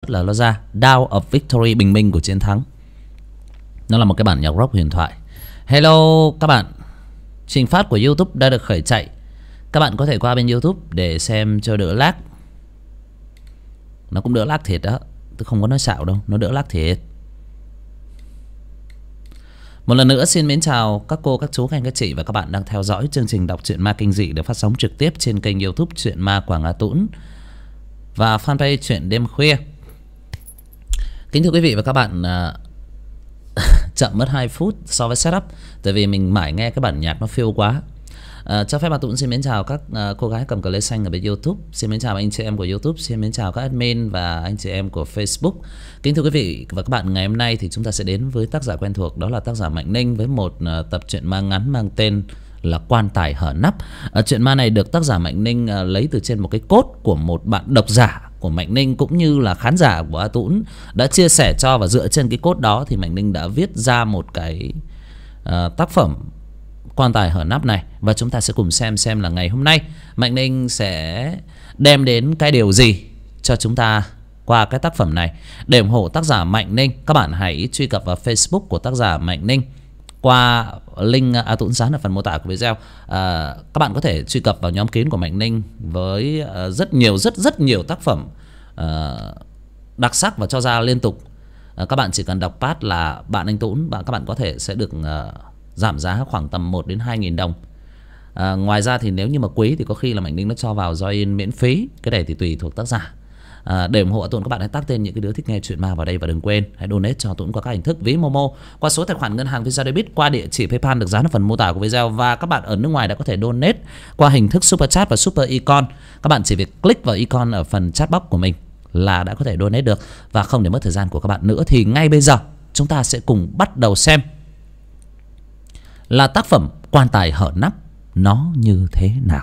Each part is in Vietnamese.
search là nó ra Down of Victory, bình minh của chiến thắng. Nó là một cái bản nhạc rock huyền thoại. Hello các bạn, trình phát của YouTube đã được khởi chạy. Các bạn có thể qua bên YouTube để xem cho đỡ lag. Nó cũng đỡ lag thiệt đó, tôi không có nói xạo đâu, nó đỡ lag thiệt. Một lần nữa xin mến chào các cô, các chú, các anh, các chị và các bạn đang theo dõi chương trình đọc truyện ma kinh dị được phát sóng trực tiếp trên kênh YouTube Truyện Ma Quảng Á Tũng và fanpage Truyện Đêm Khuya. Kính thưa quý vị và các bạn, chậm mất 2 phút so với setup, tại vì mình mãi nghe cái bản nhạc nó phiêu quá. Cho phép bà Tũng xin mến chào các cô gái cầm cờ lê xanh ở bên YouTube. Xin mến chào anh chị em của YouTube. Xin mến chào các admin và anh chị em của Facebook. Kính thưa quý vị và các bạn, ngày hôm nay thì chúng ta sẽ đến với tác giả quen thuộc, đó là tác giả Mạnh Ninh với một tập truyện ma ngắn mang tên là Quan Tài Hở Nắp. Truyện ma này được tác giả Mạnh Ninh lấy từ trên một cái cốt của một bạn độc giả của Mạnh Ninh cũng như là khán giả của A Tũng đã chia sẻ cho, và dựa trên cái cốt đó thì Mạnh Ninh đã viết ra một cái tác phẩm Quan Tài Hở Nắp này. Và chúng ta sẽ cùng xem là ngày hôm nay Mạnh Ninh sẽ đem đến cái điều gì cho chúng ta qua cái tác phẩm này. Để ủng hộ tác giả Mạnh Ninh, các bạn hãy truy cập vào Facebook của tác giả Mạnh Ninh qua link A Tũng dán ở phần mô tả của video. Các bạn có thể truy cập vào nhóm kín của Mạnh Ninh với rất nhiều tác phẩm đặc sắc và cho ra liên tục. Các bạn chỉ cần đọc pass là bạn anh Tũng và các bạn có thể sẽ được giảm giá khoảng tầm 1 đến 2.000 đồng. Ngoài ra thì nếu như mà quý thì có khi là Mạnh Ninh nó cho vào join miễn phí. Cái này thì tùy thuộc tác giả. Để ủng hộ Tũng, các bạn hãy tag tên những cái đứa thích nghe chuyện ma vào đây, và đừng quên hãy donate cho Tũng qua các hình thức ví Momo, qua số tài khoản ngân hàng Visa Debit, qua địa chỉ PayPal được dán ở phần mô tả của video. Và các bạn ở nước ngoài đã có thể donate qua hình thức Super Chat và Super Icon. Các bạn chỉ việc click vào icon ở phần chat box của mình là đã có thể donate được. Và không để mất thời gian của các bạn nữa thì ngay bây giờ chúng ta sẽ cùng bắt đầu xem là tác phẩm Quan Tài Hở Nắp nó như thế nào.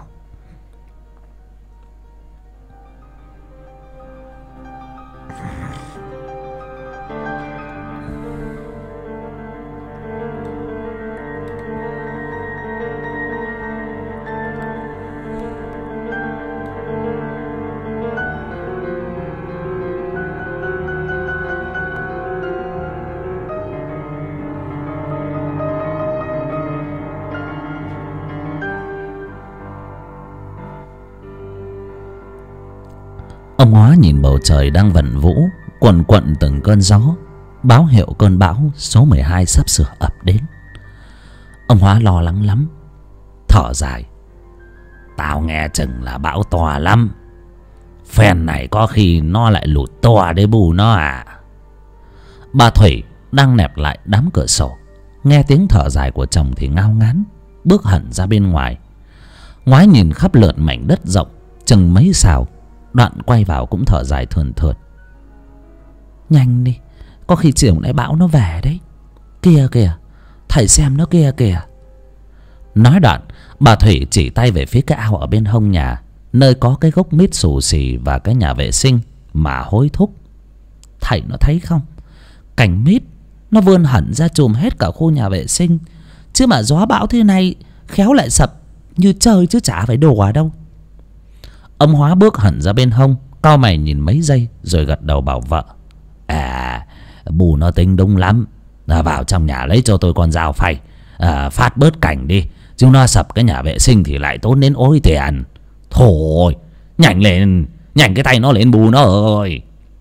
Ông Hóa nhìn bầu trời đang vần vũ, quần quận từng cơn gió, báo hiệu cơn bão số 12 sắp sửa ập đến. Ông Hóa lo lắng lắm, thở dài. Tao nghe chừng là bão to lắm, phen này có khi nó lại lụt to để bù nó à. Bà Thủy đang nẹp lại đám cửa sổ, nghe tiếng thở dài của chồng thì ngao ngán, bước hẳn ra bên ngoài. Ngoái nhìn khắp lượt mảnh đất rộng chừng mấy sào, đoạn quay vào cũng thở dài thườn thượt. Nhanh đi, có khi chiều nay bão nó về đấy. Kìa kìa, thầy xem nó kìa kìa. Nói đoạn, bà Thủy chỉ tay về phía cái ao ở bên hông nhà, nơi có cái gốc mít xù xì và cái nhà vệ sinh, mà hối thúc. Thầy nó thấy không, cành mít nó vươn hẳn ra trùm hết cả khu nhà vệ sinh. Chứ mà gió bão thế này khéo lại sập như chơi chứ chả phải đổ đâu. Ông Hóa bước hẳn ra bên hông, cau mày nhìn mấy giây rồi gật đầu bảo vợ. Bù nó tính đúng lắm. Vào trong nhà lấy cho tôi con dao phay, phát bớt cảnh đi, chứ nó sập cái nhà vệ sinh thì lại tốn đến ối tiền. Thôi nhanh lên, nhanh cái tay nó lên bù nó ơi.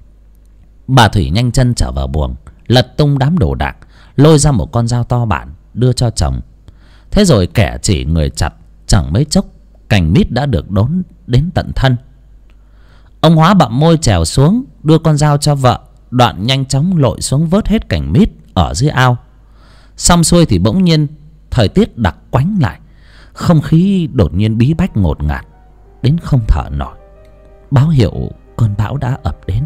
Bà Thủy nhanh chân trở vào buồng, lật tung đám đồ đạc, lôi ra một con dao to bản đưa cho chồng. Thế rồi kẻ chỉ người chặt, chẳng mấy chốc cành mít đã được đốn đến tận thân. Ông Hóa bặm môi trèo xuống, đưa con dao cho vợ, đoạn nhanh chóng lội xuống vớt hết cành mít ở dưới ao. Xong xuôi thì bỗng nhiên thời tiết đặc quánh lại, không khí đột nhiên bí bách ngột ngạt đến không thở nổi, báo hiệu cơn bão đã ập đến.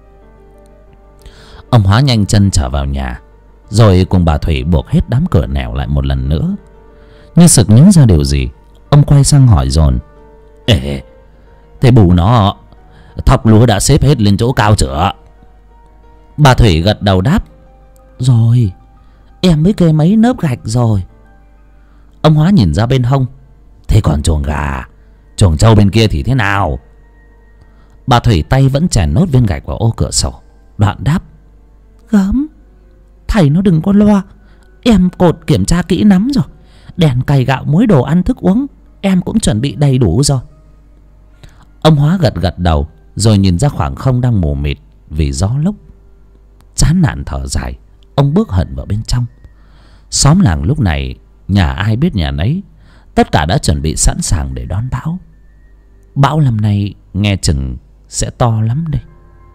Ông Hóa nhanh chân trở vào nhà, rồi cùng bà Thủy buộc hết đám cửa nẻo lại một lần nữa. Như sực nhớ ra điều gì, ông quay sang hỏi dồn. Thế bù nó, thóc lúa đã xếp hết lên chỗ cao chưa? Bà Thủy gật đầu đáp. Rồi, em mới kê mấy nớp gạch rồi. Ông Hóa nhìn ra bên hông. Thế còn chuồng gà, chuồng trâu bên kia thì thế nào? Bà Thủy tay vẫn chèn nốt viên gạch vào ô cửa sổ, đoạn đáp: Gớm, thầy nó đừng có lo. Em cột kiểm tra kỹ lắm rồi. Đèn cày gạo muối đồ ăn thức uống em cũng chuẩn bị đầy đủ rồi. Ông Hóa gật gật đầu, rồi nhìn ra khoảng không đang mù mịt vì gió lốc. Chán nản thở dài, ông bước hẳn vào bên trong. Xóm làng lúc này nhà ai biết nhà nấy, tất cả đã chuẩn bị sẵn sàng để đón bão. Bão năm nay nghe chừng sẽ to lắm đây.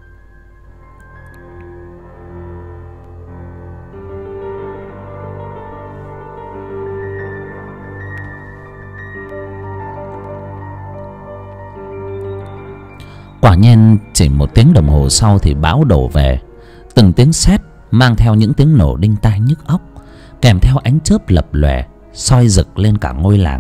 Quả nhiên chỉ một tiếng đồng hồ sau thì bão đổ về. Từng tiếng sét mang theo những tiếng nổ đinh tai nhức óc, kèm theo ánh chớp lập lòe soi rực lên cả ngôi làng.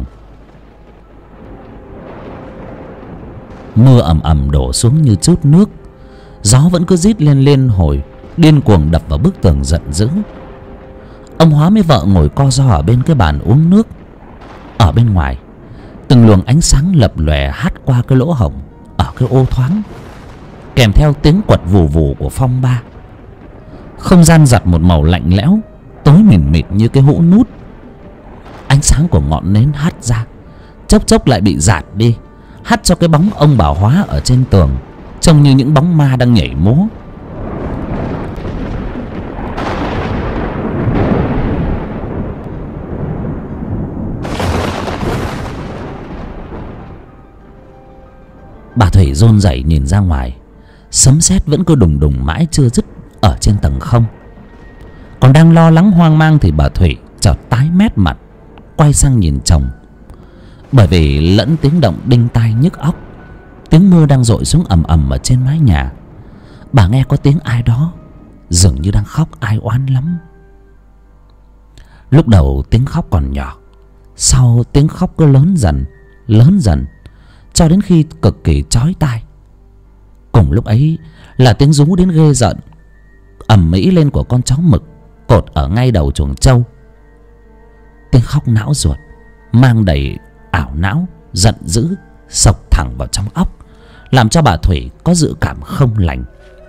Mưa ầm ầm đổ xuống như trút nước. Gió vẫn cứ rít lên liên hồi, điên cuồng đập vào bức tường giận dữ. Ông Hóa với vợ ngồi co ro ở bên cái bàn uống nước. Ở bên ngoài, từng luồng ánh sáng lập lòe hắt qua cái lỗ hổng ở cái ô thoáng, kèm theo tiếng quật vù vù của phong ba. Không gian giặt một màu lạnh lẽo, tối mịt mịt như cái hũ nút. Ánh sáng của ngọn nến hắt ra, chốc chốc lại bị rạt đi, hắt cho cái bóng ông bà Hóa ở trên tường trông như những bóng ma đang nhảy múa. Bà Thủy run rẩy nhìn ra ngoài. Sấm sét vẫn cứ đùng đùng mãi chưa dứt ở trên tầng không. Còn đang lo lắng hoang mang thì bà Thủy chợt tái mét mặt, quay sang nhìn chồng. Bởi vì lẫn tiếng động đinh tai nhức óc, tiếng mưa đang dội xuống ầm ầm ở trên mái nhà, bà nghe có tiếng ai đó dường như đang khóc ai oán lắm. Lúc đầu tiếng khóc còn nhỏ, sau tiếng khóc cứ lớn dần cho đến khi cực kỳ chói tai. Cùng lúc ấy là tiếng rú đến ghê rợn ầm ĩ lên của con chó mực cột ở ngay đầu chuồng trâu. Tiếng khóc não ruột, mang đầy ảo não, giận dữ, xộc thẳng vào trong óc, làm cho bà Thủy có dự cảm không lành.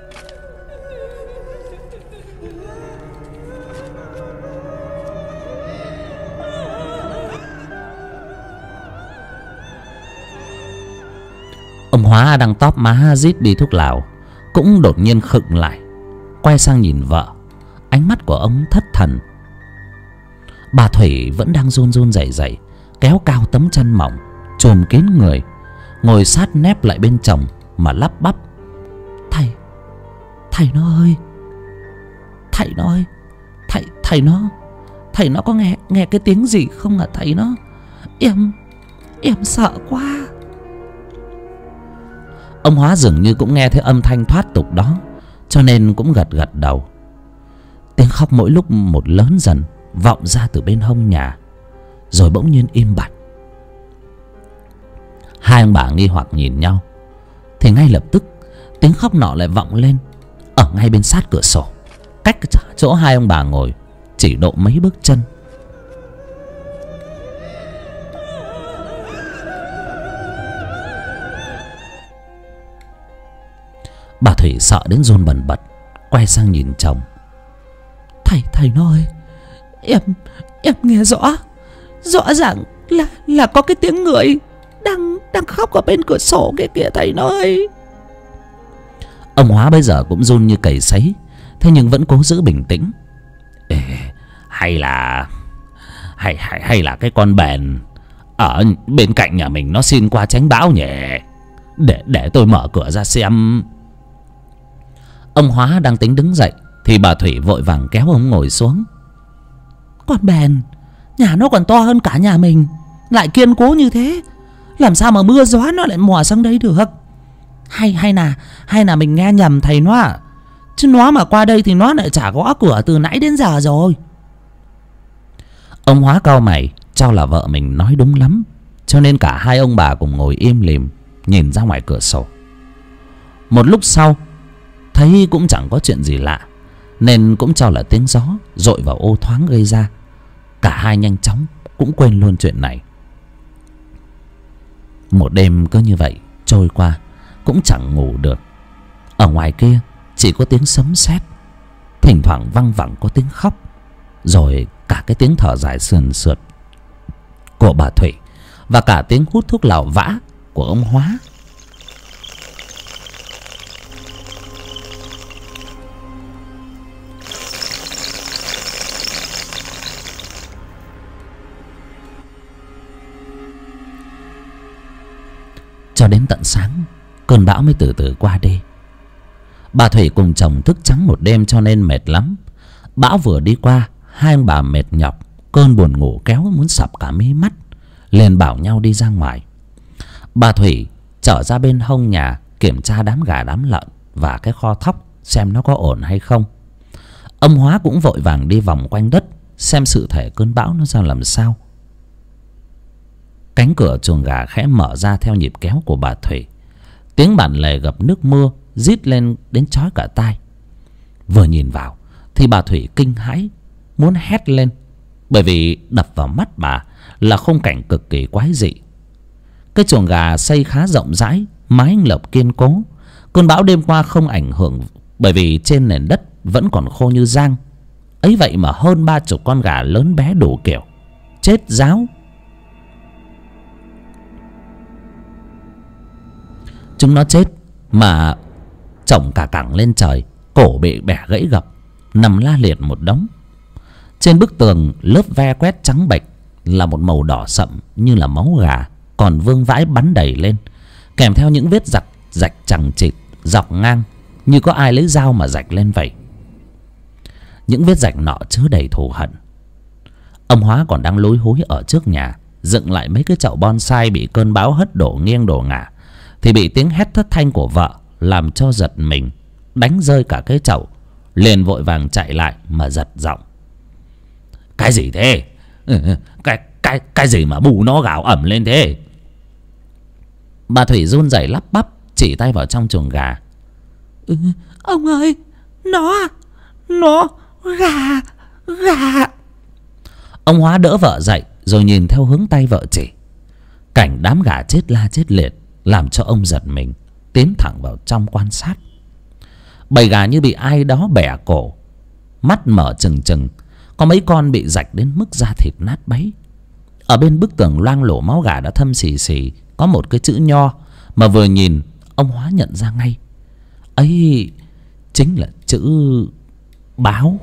Ông Hóa đang tóp má rít đi thuốc lào cũng đột nhiên khựng lại, quay sang nhìn vợ. Ánh mắt của ông thất thần. Bà Thủy vẫn đang run run rẩy rẩy, kéo cao tấm chân mỏng chùm kín người, ngồi sát nép lại bên chồng mà lắp bắp: Thầy nó ơi, thầy nó ơi, thầy nó có nghe cái tiếng gì không hả thầy nó? Em sợ quá. Ông Hóa dường như cũng nghe thấy âm thanh thoát tục đó, cho nên cũng gật gật đầu. Tiếng khóc mỗi lúc một lớn dần vọng ra từ bên hông nhà, rồi bỗng nhiên im bặt. Hai ông bà nghi hoặc nhìn nhau, thì ngay lập tức tiếng khóc nọ lại vọng lên ở ngay bên sát cửa sổ, cách chỗ hai ông bà ngồi chỉ độ mấy bước chân. Bà Thủy sợ đến run bần bật, quay sang nhìn chồng: Thầy nó ơi, em nghe rõ ràng là có cái tiếng người đang khóc ở bên cửa sổ kia kìa thầy nó ơi. Ông Hóa bây giờ cũng run như cầy sấy, thế nhưng vẫn cố giữ bình tĩnh. Hay là cái con bèn ở bên cạnh nhà mình nó xin qua tránh bão nhỉ? Để tôi mở cửa ra xem. Ông Hóa đang tính đứng dậy thì bà Thủy vội vàng kéo ông ngồi xuống. Con bèn, nhà nó còn to hơn cả nhà mình, lại kiên cố như thế, làm sao mà mưa gió nó lại mò sang đấy được? Hay là mình nghe nhầm thầy nó à? Chứ nó mà qua đây thì nó lại chả gõ cửa từ nãy đến giờ rồi. Ông Hóa cau mày, cho là vợ mình nói đúng lắm, cho nên cả hai ông bà cùng ngồi im lìm nhìn ra ngoài cửa sổ. Một lúc sau thấy cũng chẳng có chuyện gì lạ, nên cũng cho là tiếng gió dội vào ô thoáng gây ra. Cả hai nhanh chóng cũng quên luôn chuyện này. Một đêm cứ như vậy trôi qua, cũng chẳng ngủ được. Ở ngoài kia chỉ có tiếng sấm sét, thỉnh thoảng văng vẳng có tiếng khóc, rồi cả cái tiếng thở dài sườn sượt của bà Thủy và cả tiếng hút thuốc lào vã của ông Hóa. Cho đến tận sáng, cơn bão mới từ từ qua đi. Bà Thủy cùng chồng thức trắng một đêm cho nên mệt lắm. Bão vừa đi qua, hai ông bà mệt nhọc, cơn buồn ngủ kéo muốn sập cả mí mắt, liền bảo nhau đi ra ngoài. Bà Thủy trở ra bên hông nhà kiểm tra đám gà đám lợn và cái kho thóc xem nó có ổn hay không. Ông Hóa cũng vội vàng đi vòng quanh đất xem sự thể cơn bão nó ra làm sao. Cánh cửa chuồng gà khẽ mở ra theo nhịp kéo của bà Thủy. Tiếng bản lề gập nước mưa rít lên đến chói cả tai. Vừa nhìn vào thì bà Thủy kinh hãi muốn hét lên, bởi vì đập vào mắt bà là khung cảnh cực kỳ quái dị. Cái chuồng gà xây khá rộng rãi, mái lợp kiên cố. Cơn bão đêm qua không ảnh hưởng, bởi vì trên nền đất vẫn còn khô như giang. Ấy vậy mà hơn 30 con gà lớn bé đủ kiểu chết ráo. Chúng nó chết mà chổng cả cẳng lên trời, cổ bị bẻ gãy gập, nằm la liệt một đống. Trên bức tường lớp ve quét trắng bệch là một màu đỏ sậm như là máu gà, còn vương vãi bắn đầy lên, kèm theo những vết rạch chằng chịt dọc ngang, như có ai lấy dao mà rạch lên vậy. Những vết rạch nọ chứa đầy thù hận. Ông Hóa còn đang lúi húi ở trước nhà dựng lại mấy cái chậu bonsai bị cơn bão hất đổ nghiêng đổ ngả, thì bị tiếng hét thất thanh của vợ làm cho giật mình, đánh rơi cả cái chậu. Liền vội vàng chạy lại mà giật giọng: "Cái gì thế? Cái gì mà bù nó gào ẩm lên thế?" Bà Thủy run rẩy lắp bắp chỉ tay vào trong chuồng gà: Ông ơi, nó gà. Ông Hóa đỡ vợ dậy rồi nhìn theo hướng tay vợ chỉ. Cảnh đám gà chết la chết liệt làm cho ông giật mình, tiến thẳng vào trong quan sát. Bầy gà như bị ai đó bẻ cổ, mắt mở trừng trừng, có mấy con bị rạch đến mức da thịt nát bấy. Ở bên bức tường loang lổ máu gà đã thâm xì xì có một cái chữ nho mà vừa nhìn ông Hóa nhận ra ngay. Ấy chính là chữ báo.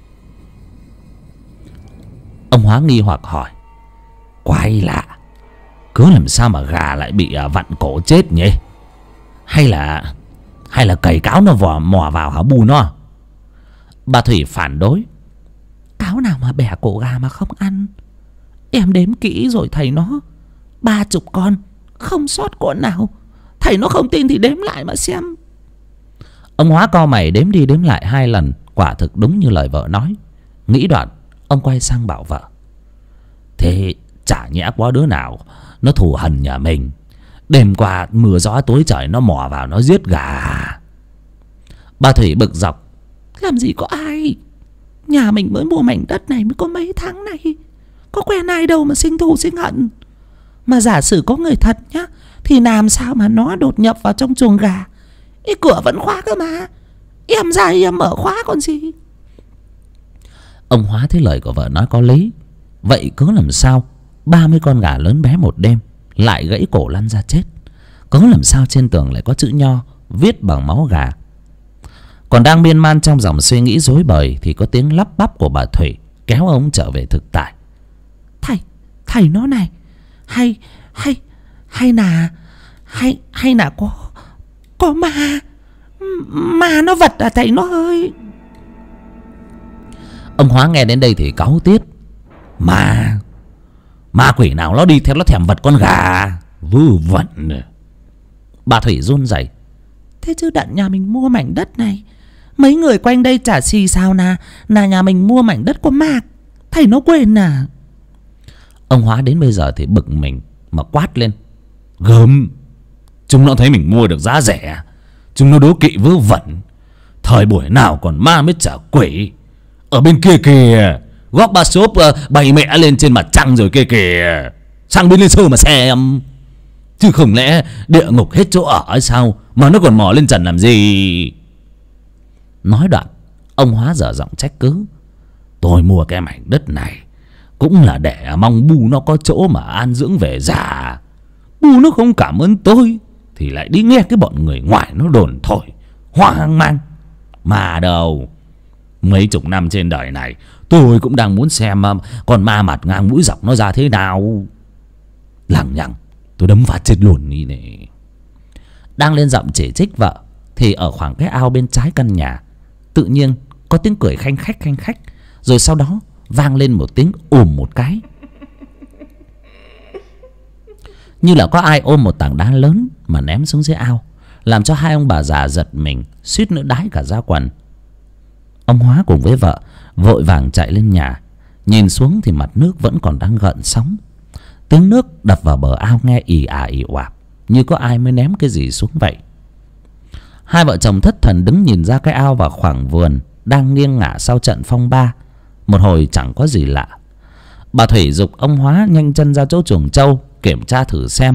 Ông Hóa nghi hoặc hỏi: "Quái lạ, cứ làm sao mà gà lại bị vặn cổ chết nhỉ? Hay là cầy cáo nó mò vào hả bù nó?" Bà Thủy phản đối: "Cáo nào mà bẻ cổ gà mà không ăn? Em đếm kỹ rồi thầy nó 30 con, không sót con nào. Thầy nó không tin thì đếm lại mà xem." Ông Hóa cau mày đếm đi đếm lại 2 lần, quả thực đúng như lời vợ nói. Nghĩ đoạn, ông quay sang bảo vợ: "Thế chả nhẽ có đứa nào nó thù hằn nhà mình, đêm qua mưa gió tối trời nó mò vào nó giết gà." Bà Thủy bực dọc: "Làm gì có ai? Nhà mình mới mua mảnh đất này mới có mấy tháng này, có quen ai đâu mà sinh thù sinh hận. Mà giả sử có người thật nhá, thì làm sao mà nó đột nhập vào trong chuồng gà? Cái cửa vẫn khóa cơ mà, em ra em mở khóa còn gì." Ông Hóa thấy lời của vợ nói có lý. Vậy cớ làm sao 30 con gà lớn bé một đêm lại gãy cổ lăn ra chết? Cớ làm sao trên tường lại có chữ nho viết bằng máu gà? Còn đang miên man trong dòng suy nghĩ rối bời thì có tiếng lắp bắp của bà Thủy kéo ông trở về thực tại: Thầy nó này, hay là có ma nó vật à thầy nó ơi." Ông Hóa nghe đến đây thì cáu tiết: Ma quỷ nào nó đi theo nó thèm vật con gà, vớ vẩn. Bà Thủy run rẩy: "Thế chứ đặng nhà mình mua mảnh đất này, mấy người quanh đây chả xì sao là nhà mình mua mảnh đất của ma, thầy nó quên à?" Ông Hóa đến bây giờ thì bực mình mà quát lên: "Gớm! Chúng nó thấy mình mua được giá rẻ, chúng nó đố kỵ vớ vẩn. Thời buổi nào còn ma mới chả quỷ. Ở bên kia kìa, góp ba xốp bày mẹ lên trên mặt trăng rồi kia kìa. Sang bên Liên Xô mà xem. Chứ không lẽ địa ngục hết chỗ ở hay sao mà nó còn mò lên trần làm gì?" Nói đoạn, ông Hóa dở giọng trách cứ: tôi mua cái mảnh đất này cũng là để mong Bu nó có chỗ mà an dưỡng về già. Bu nó không cảm ơn tôi thì lại đi nghe cái bọn người ngoài nó đồn thổi hoang mang. Mà đâu, mấy chục năm trên đời này tôi cũng đang muốn xem con ma mặt ngang mũi dọc nó ra thế nào. Lằng nhằng tôi đấm phát chết luôn đi này. Đang lên giọng chỉ trích vợ thì ở khoảng cái ao bên trái căn nhà tự nhiên có tiếng cười khanh khách, rồi sau đó vang lên một tiếng ùm một cái, như là có ai ôm một tảng đá lớn mà ném xuống dưới ao, làm cho hai ông bà già giật mình, suýt nữa đái cả ra quần. Ông Hóa cùng với vợ vội vàng chạy lên nhà, nhìn xuống thì mặt nước vẫn còn đang gợn sóng. Tiếng nước đập vào bờ ao nghe ì oạp, như có ai mới ném cái gì xuống vậy. Hai vợ chồng thất thần đứng nhìn ra cái ao và khoảng vườn đang nghiêng ngả sau trận phong ba. Một hồi chẳng có gì lạ. Bà Thủy giục ông Hóa nhanh chân ra chỗ chuồng trâu kiểm tra thử xem.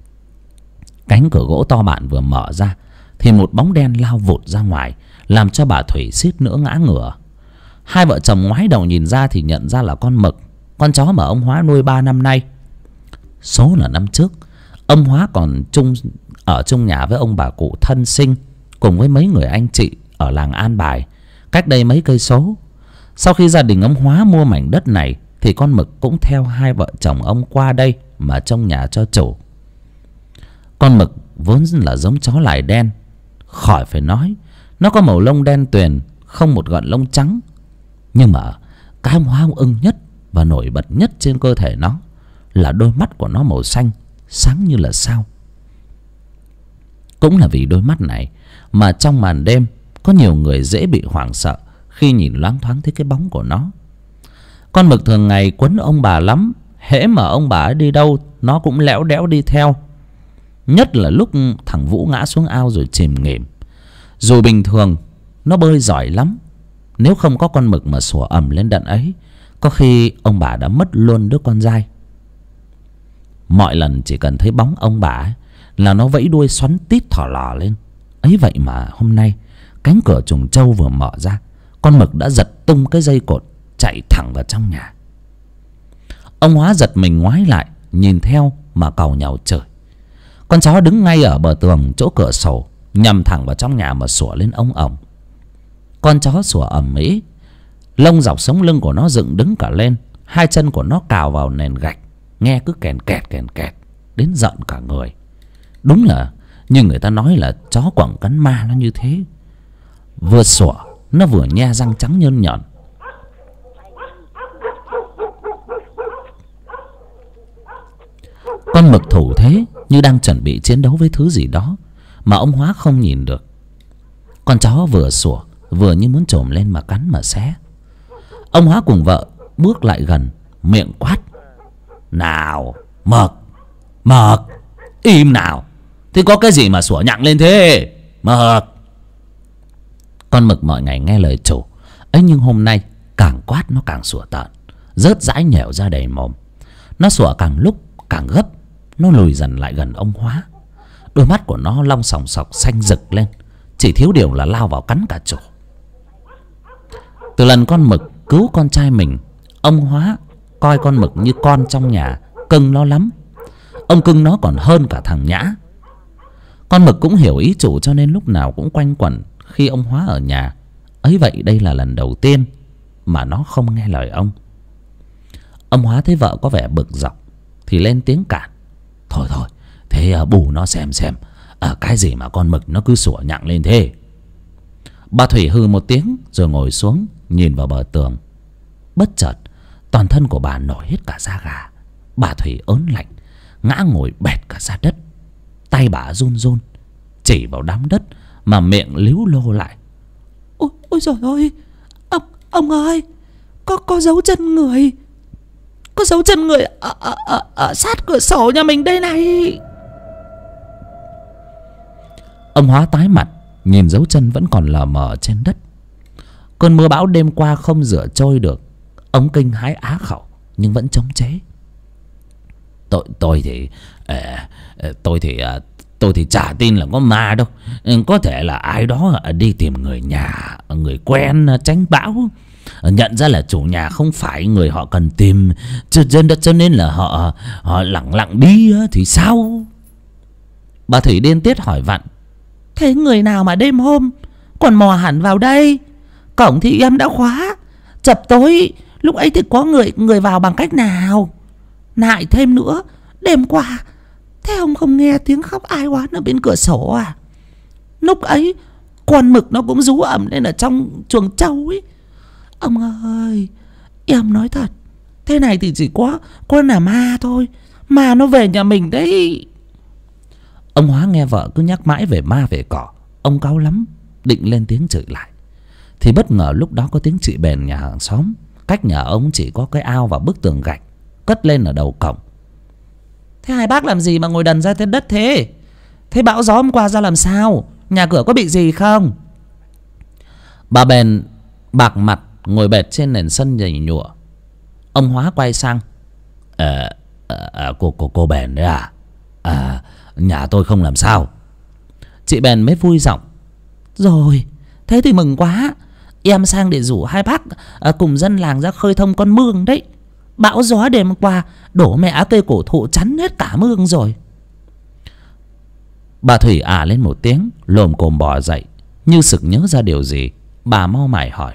Cánh cửa gỗ to bản vừa mở ra thì một bóng đen lao vụt ra ngoài, làm cho bà Thủy suýt nữa ngã ngửa. Hai vợ chồng ngoái đầu nhìn ra thì nhận ra là con Mực, con chó mà ông Hóa nuôi 3 năm nay. Số là năm trước ông Hóa còn ở chung nhà với ông bà cụ thân sinh cùng với mấy người anh chị ở làng An Bài, cách đây mấy cây số. Sau khi gia đình ông Hóa mua mảnh đất này thì con Mực cũng theo hai vợ chồng ông qua đây mà trông nhà cho chủ. Con Mực vốn là giống chó lài đen, khỏi phải nói, nó có màu lông đen tuyền, không một gợn lông trắng. Nhưng mà cái ông Hóa ưng nhất và nổi bật nhất trên cơ thể nó là đôi mắt của nó màu xanh, sáng như là sao. Cũng là vì đôi mắt này mà trong màn đêm có nhiều người dễ bị hoảng sợ khi nhìn loáng thoáng thấy cái bóng của nó. Con Mực thường ngày quấn ông bà lắm, hễ mà ông bà ấy đi đâu nó cũng lẽo đẽo đi theo. Nhất là lúc thằng Vũ ngã xuống ao rồi chìm nghỉm. Dù bình thường nó bơi giỏi lắm, nếu không có con Mực mà sủa ầm lên đận ấy, có khi ông bà đã mất luôn đứa con dai. Mọi lần chỉ cần thấy bóng ông bà ấy là nó vẫy đuôi xoắn tít thò lò lên. Ấy vậy mà hôm nay cánh cửa chuồng trâu vừa mở ra, con Mực đã giật tung cái dây cột chạy thẳng vào trong nhà. Ông Hóa giật mình ngoái lại nhìn theo mà càu nhàu chửi. Con chó đứng ngay ở bờ tường chỗ cửa sổ nhằm thẳng vào trong nhà mà sủa lên ống ổng. Con chó sủa ầm ĩ, lông dọc sống lưng của nó dựng đứng cả lên, hai chân của nó cào vào nền gạch nghe cứ kèn kẹt đến giận cả người. Đúng là như người ta nói là chó quẳng cắn ma nó như thế. Vừa sủa nó vừa nhe răng trắng nhơn nhọn. Con Mực thủ thế như đang chuẩn bị chiến đấu với thứ gì đó mà ông Hóa không nhìn được. Con chó vừa sủa vừa như muốn chồm lên mà cắn mà xé. Ông Hóa cùng vợ bước lại gần, miệng quát: nào Mực, im nào, thế có cái gì mà sủa nhặng lên thế Mực. Con Mực mọi ngày nghe lời chủ ấy, nhưng hôm nay càng quát nó càng sủa tợn, rớt dãi nhẻo ra đầy mồm. Nó sủa càng lúc càng gấp. Nó lùi dần lại gần ông Hóa, đôi mắt của nó long sòng sọc xanh rực lên, chỉ thiếu điều là lao vào cắn cả chủ. Từ lần con Mực cứu con trai mình, ông Hóa coi con Mực như con trong nhà, cưng nó lắm. Ông cưng nó còn hơn cả thằng Nhã. Con Mực cũng hiểu ý chủ cho nên lúc nào cũng quanh quẩn khi ông Hóa ở nhà. Ấy vậy đây là lần đầu tiên mà nó không nghe lời ông. Ông Hóa thấy vợ có vẻ bực dọc thì lên tiếng cản: thôi thế bù nó xem cái gì mà con Mực nó cứ sủa nhặng lên thế. Bà Thủy hừ một tiếng rồi ngồi xuống nhìn vào bờ tường. Bất chợt toàn thân của bà nổi hết cả da gà. Bà Thủy ớn lạnh ngã ngồi bệt cả ra đất. Tay bà run run chỉ vào đám đất mà miệng líu lô lại: ôi giời ơi, ông ơi, có dấu chân người, có dấu chân người ở sát cửa sổ nhà mình đây này. Ông Hóa tái mặt nhìn dấu chân vẫn còn lờ mờ trên đất. Cơn mưa bão đêm qua không rửa trôi được. Ông kinh hãi á khẩu nhưng vẫn chống chế: Tôi thì Tôi thì chả tin là có ma đâu. Có thể là ai đó đi tìm người nhà, người quen tránh bão, nhận ra là chủ nhà không phải người họ cần tìm, cho nên là họ lẳng lặng đi thì sao? Bà Thủy điên tiết hỏi vặn. Thế người nào mà đêm hôm còn mò hẳn vào đây? Cổng thì em đã khóa, chập tối lúc ấy thì có người vào bằng cách nào? Lại thêm nữa, đêm qua thế ông không nghe tiếng khóc ai oán ở bên cửa sổ à? Lúc ấy con mực nó cũng rú ầm lên ở trong chuồng trâu ấy. Ông ơi, em nói thật, thế này thì chỉ có là ma thôi. Ma nó về nhà mình đấy. Ông Hóa nghe vợ cứ nhắc mãi về ma về cỏ, ông cáu lắm, định lên tiếng chửi lại. Thì bất ngờ lúc đó có tiếng chị Bền nhà hàng xóm, cách nhà ông chỉ có cái ao và bức tường gạch, cất lên ở đầu cổng. Thế hai bác làm gì mà ngồi đần ra trên đất thế? Thế bão gió hôm qua ra làm sao? Nhà cửa có bị gì không? Bà Bền bạc mặt ngồi bệt trên nền sân nhảy nhụa. Ông Hóa quay sang. Cô Bền đấy à? Nhà tôi không làm sao. Chị Bền mới vui giọng. Rồi, thế thì mừng quá. Em sang để rủ hai bác cùng dân làng ra khơi thông con mương đấy. Bão gió đêm qua đổ mẹ cây cổ thụ chắn hết cả mương rồi. Bà Thủy ả lên một tiếng, lồm cồm bò dậy, như sực nhớ ra điều gì. Bà mau mải hỏi.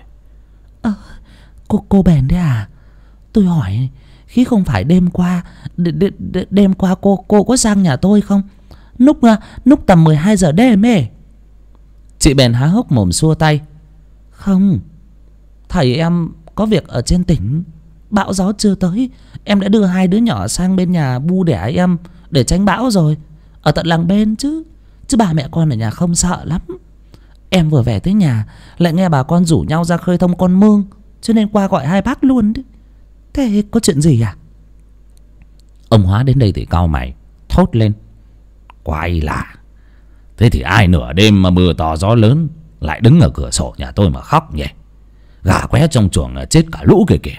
Cô Bền đấy à? Tôi hỏi, khi không phải đêm qua cô có sang nhà tôi không? Lúc tầm 12 giờ đêm ấy. Chị Bền há hốc mồm xua tay. Không, thầy em có việc ở trên tỉnh. Bão gió chưa tới, em đã đưa hai đứa nhỏ sang bên nhà bu đẻ em để tránh bão rồi. Ở tận làng bên chứ bà mẹ con ở nhà không sợ lắm. Em vừa về tới nhà lại nghe bà con rủ nhau ra khơi thông con mương, cho nên qua gọi hai bác luôn đấy. Thế có chuyện gì à? Ông Hóa đến đây thì cau mày, thốt lên. Quái lạ. Thế thì ai nửa đêm mà mưa to gió lớn lại đứng ở cửa sổ nhà tôi mà khóc nhỉ? Gà qué trong chuồng chết cả lũ kìa kìa.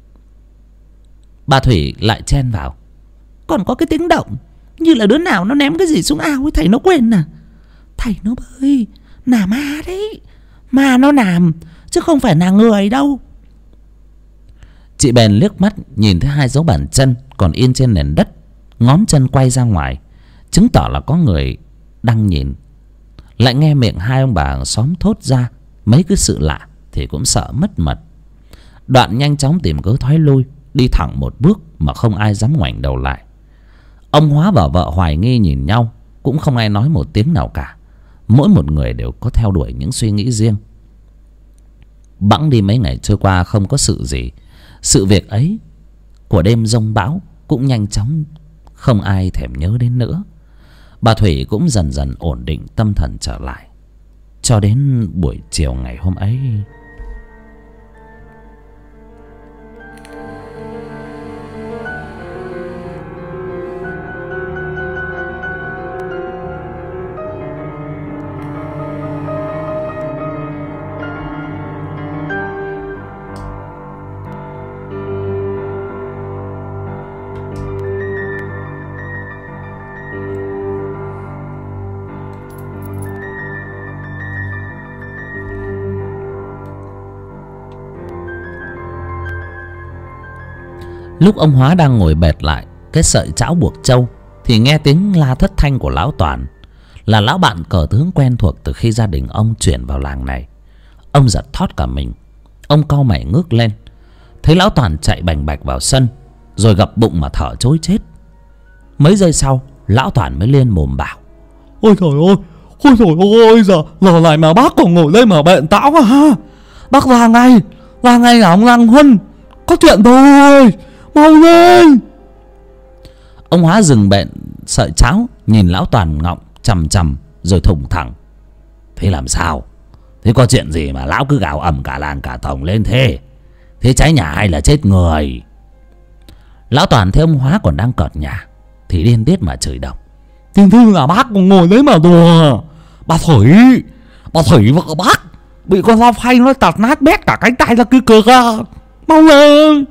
Bà Thủy lại chen vào. Còn có cái tiếng động như là đứa nào nó ném cái gì xuống ao ấy, thầy nó quên à? Thầy nó bơi, là ma đấy. Ma nó làm chứ không phải là người đâu. Chị Bền liếc mắt nhìn thấy hai dấu bàn chân còn yên trên nền đất, ngón chân quay ra ngoài, chứng tỏ là có người đang nhìn. Lại nghe miệng hai ông bà hàng xóm thốt ra mấy cái sự lạ thì cũng sợ mất mật. Đoạn nhanh chóng tìm cớ thoái lui, đi thẳng một bước mà không ai dám ngoảnh đầu lại. Ông Hóa và vợ hoài nghi nhìn nhau, cũng không ai nói một tiếng nào cả. Mỗi một người đều có theo đuổi những suy nghĩ riêng. Bẵng đi mấy ngày trôi qua không có sự gì. Sự việc ấy của đêm giông bão cũng nhanh chóng không ai thèm nhớ đến nữa. Bà Thủy cũng dần dần ổn định tâm thần trở lại. Cho đến buổi chiều ngày hôm ấy, lúc ông Hóa đang ngồi bệt lại cái sợi chảo buộc trâu thì nghe tiếng la thất thanh của lão Toàn, là lão bạn cờ tướng quen thuộc từ khi gia đình ông chuyển vào làng này. Ông giật thót cả mình. Ông cau mày ngước lên, thấy lão Toàn chạy bành bạch vào sân, rồi gập bụng mà thở trối chết. Mấy giây sau lão Toàn mới liên mồm bảo. Ôi trời ơi, giờ này mà bác còn ngồi đây mà bện tão à ha? Bác ra ngay là ông Lăng Huân, có chuyện thôi, mau lên. Ông Hóa dừng bện sợi cháo, nhìn lão Toàn ngọng chằm chằm rồi thùng thẳng. Thế làm sao? Thế có chuyện gì mà lão cứ gào ầm cả làng cả tổng lên thế? Thế cháy nhà hay là chết người? Lão Toàn thấy ông Hóa còn đang cợt nhà thì điên tiết mà chửi đồng. Tin thư là bác còn ngồi đấy mà đùa. Bà Thủy vợ bác bị con dao phay nó tạt nát bét cả cánh tay ra kia kìa, mau lên.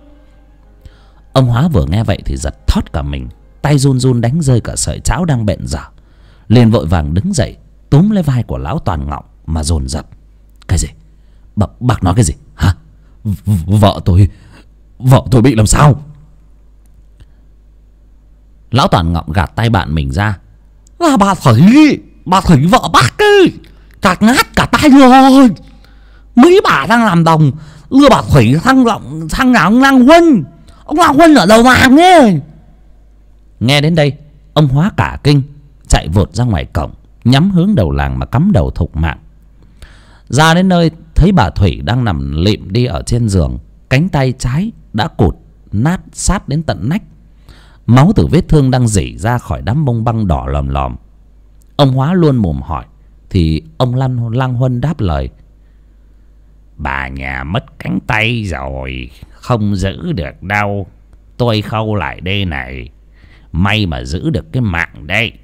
Ông Hóa vừa nghe vậy thì giật thót cả mình, tay run run đánh rơi cả sợi cháo đang bện dở. liền vội vàng đứng dậy túm lấy vai của lão Toàn Ngọng mà dồn dập. Cái gì? Bác nói cái gì hả? Vợ tôi bị làm sao? Lão Toàn Ngọng gạt tay bạn mình ra. Là bà Thủy vợ bác ấy, chặt nát cả tay rồi. Mấy bà đang làm đồng đưa bà Thủy sang nhà ông Lăng Huân. Ông Lăng Huân ở đầu làng ấy. Nghe đến đây, ông Hóa cả kinh, chạy vụt ra ngoài cổng, nhắm hướng đầu làng mà cắm đầu thục mạng. Ra đến nơi thấy bà Thủy đang nằm lịm đi ở trên giường, cánh tay trái đã cụt nát sát đến tận nách. Máu từ vết thương đang rỉ ra khỏi đám bông băng đỏ lòm lòm. Ông Hóa luôn mồm hỏi thì ông Lăng Huân đáp lời: bà nhà mất cánh tay rồi, không giữ được đâu. Tôi khâu lại đây này, may mà giữ được cái mạng đây.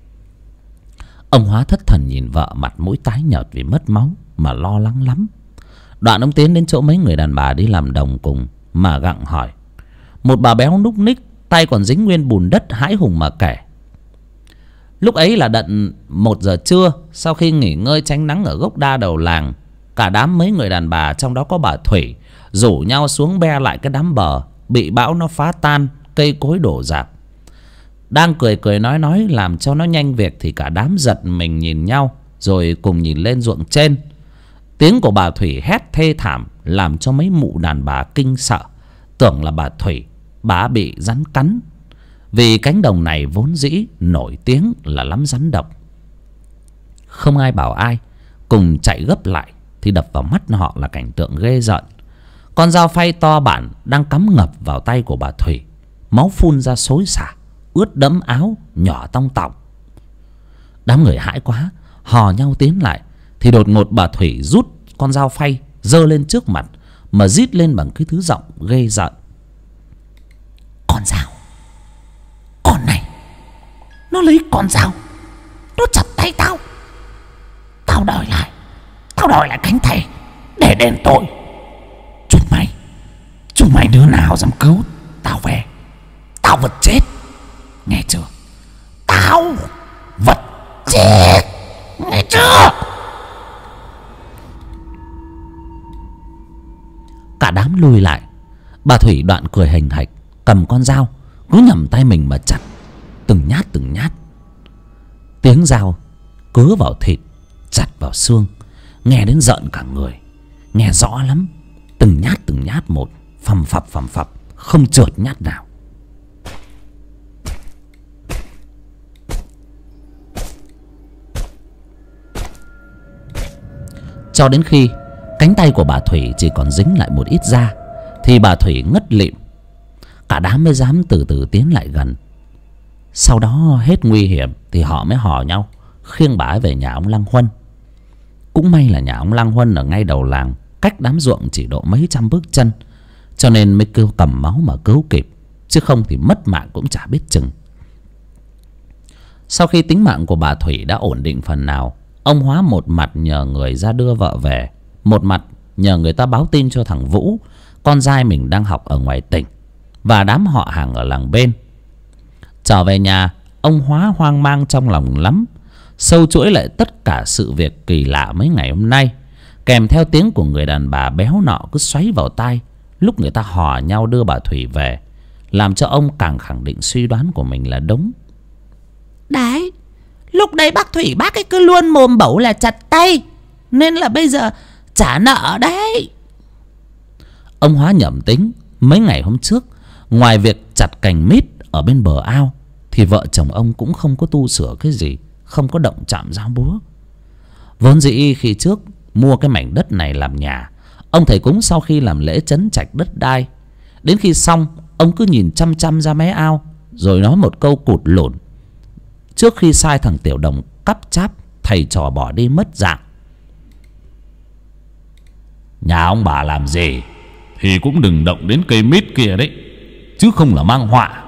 Ông Hóa thất thần nhìn vợ mặt mũi tái nhợt vì mất máu mà lo lắng lắm. Đoạn ông tiến đến chỗ mấy người đàn bà đi làm đồng cùng mà gặng hỏi. Một bà béo núc ních, tay còn dính nguyên bùn đất, hãi hùng mà kể. Lúc ấy là đận 1 giờ trưa, sau khi nghỉ ngơi tránh nắng ở gốc đa đầu làng, cả đám mấy người đàn bà, trong đó có bà Thủy, rủ nhau xuống be lại cái đám bờ bị bão nó phá tan, cây cối đổ rạp. Đang cười nói làm cho nó nhanh việc thì cả đám giật mình nhìn nhau, rồi cùng nhìn lên ruộng trên. Tiếng của bà Thủy hét thê thảm làm cho mấy mụ đàn bà kinh sợ, tưởng là bà Thủy bà bị rắn cắn, vì cánh đồng này vốn dĩ nổi tiếng là lắm rắn độc. Không ai bảo ai, cùng chạy gấp lại thì đập vào mắt họ là cảnh tượng ghê rợn. Con dao phay to bản đang cắm ngập vào tay của bà Thủy, máu phun ra xối xả, ướt đẫm áo, nhỏ tong tọng. Đám người hãi quá, hò nhau tiến lại thì đột ngột bà Thủy rút con dao phay giơ lên trước mặt mà rít lên bằng cái thứ giọng ghê rợn: con dao, con này nó lấy con dao, nó chặt tay tao. Tao đòi lại cánh tay để đền tội. Chúng mày đứa nào dám cứu tao về, tao vật chết, nghe chưa? Tao vật chết, nghe chưa? Cả đám lùi lại. Bà Thủy đoạn cười hành hạch, cầm con dao cứ nhằm tay mình mà chặt từng nhát. Tiếng dao cứa vào thịt, chặt vào xương, nghe đến rợn cả người, nghe rõ lắm. Từng nhát một, phầm phập, không trượt nhát nào. Cho đến khi cánh tay của bà Thủy chỉ còn dính lại một ít da thì bà Thủy ngất lịm. Cả đám mới dám từ từ tiến lại gần. Sau đó hết nguy hiểm thì họ mới hò nhau khiêng bà ấy về nhà ông Lăng Huân. Cũng may là nhà ông Lăng Huân ở ngay đầu làng, cách đám ruộng chỉ độ mấy trăm bước chân, cho nên mới kêu cầm máu mà cứu kịp, chứ không thì mất mạng cũng chả biết chừng. Sau khi tính mạng của bà Thủy đã ổn định phần nào, ông Hóa một mặt nhờ người ra đưa vợ về, một mặt nhờ người ta báo tin cho thằng Vũ, con trai mình đang học ở ngoài tỉnh, và đám họ hàng ở làng bên. Trở về nhà, ông Hóa hoang mang trong lòng lắm, sâu chuỗi lại tất cả sự việc kỳ lạ mấy ngày hôm nay, kèm theo tiếng của người đàn bà béo nọ cứ xoáy vào tai lúc người ta hò nhau đưa bà Thủy về, làm cho ông càng khẳng định suy đoán của mình là đúng. Đấy, lúc đấy bác Thủy bác ấy cứ luôn mồm bẩu là chặt tay, nên là bây giờ trả nợ đấy. Ông Hóa nhẩm tính mấy ngày hôm trước, ngoài việc chặt cành mít ở bên bờ ao thì vợ chồng ông cũng không có tu sửa cái gì, không có động chạm dao búa. Vốn dĩ khi trước mua cái mảnh đất này làm nhà, ông thầy cúng sau khi làm lễ trấn trạch đất đai, đến khi xong ông cứ nhìn chăm ra mé ao rồi nói một câu cụt lủn trước khi sai thằng Tiểu Đồng cắp cháp thầy trò bỏ đi mất dạng: nhà ông bà làm gì thì cũng đừng động đến cây mít kia đấy, chứ không là mang họa.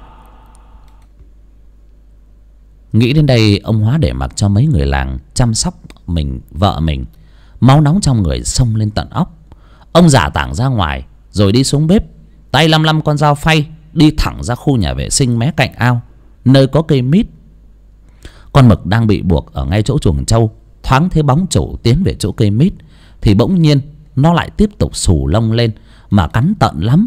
Nghĩ đến đây, ông Hóa để mặc cho mấy người làng chăm sóc vợ mình. Máu nóng trong người xông lên tận óc. Ông giả tảng ra ngoài rồi đi xuống bếp, tay lăm con dao phay đi thẳng ra khu nhà vệ sinh mé cạnh ao, nơi có cây mít. Con mực đang bị buộc ở ngay chỗ chuồng trâu, thoáng thấy bóng chủ tiến về chỗ cây mít thì bỗng nhiên nó lại tiếp tục xù lông lên mà cắn tận lắm.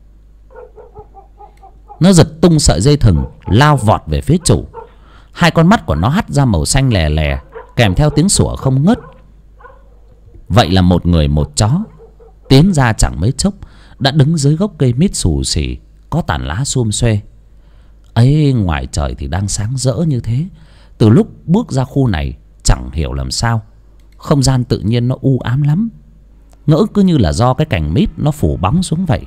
Nó giật tung sợi dây thừng, lao vọt về phía chủ. Hai con mắt của nó hắt ra màu xanh lè lè, kèm theo tiếng sủa không ngớt. Vậy là một người một chó tiến ra chẳng mấy chốc đã đứng dưới gốc cây mít xù xì có tàn lá xum xuê ấy. Ngoài trời thì đang sáng rỡ như thế. Từ lúc bước ra khu này chẳng hiểu làm sao không gian tự nhiên nó u ám lắm, ngỡ cứ như là do cái cành mít nó phủ bóng xuống vậy.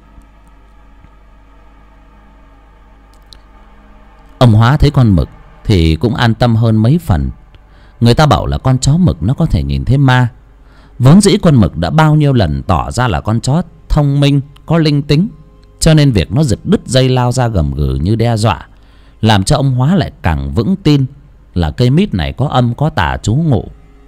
Ông Hóa thấy con mực thì cũng an tâm hơn mấy phần. Người ta bảo là con chó mực nó có thể nhìn thấy ma. Vốn dĩ con mực đã bao nhiêu lần tỏ ra là con chó thông minh, có linh tính, cho nên việc nó giật đứt dây lao ra gầm gừ như đe dọa làm cho ông Hóa lại càng vững tin là cây mít này có âm có tà trú ngụ.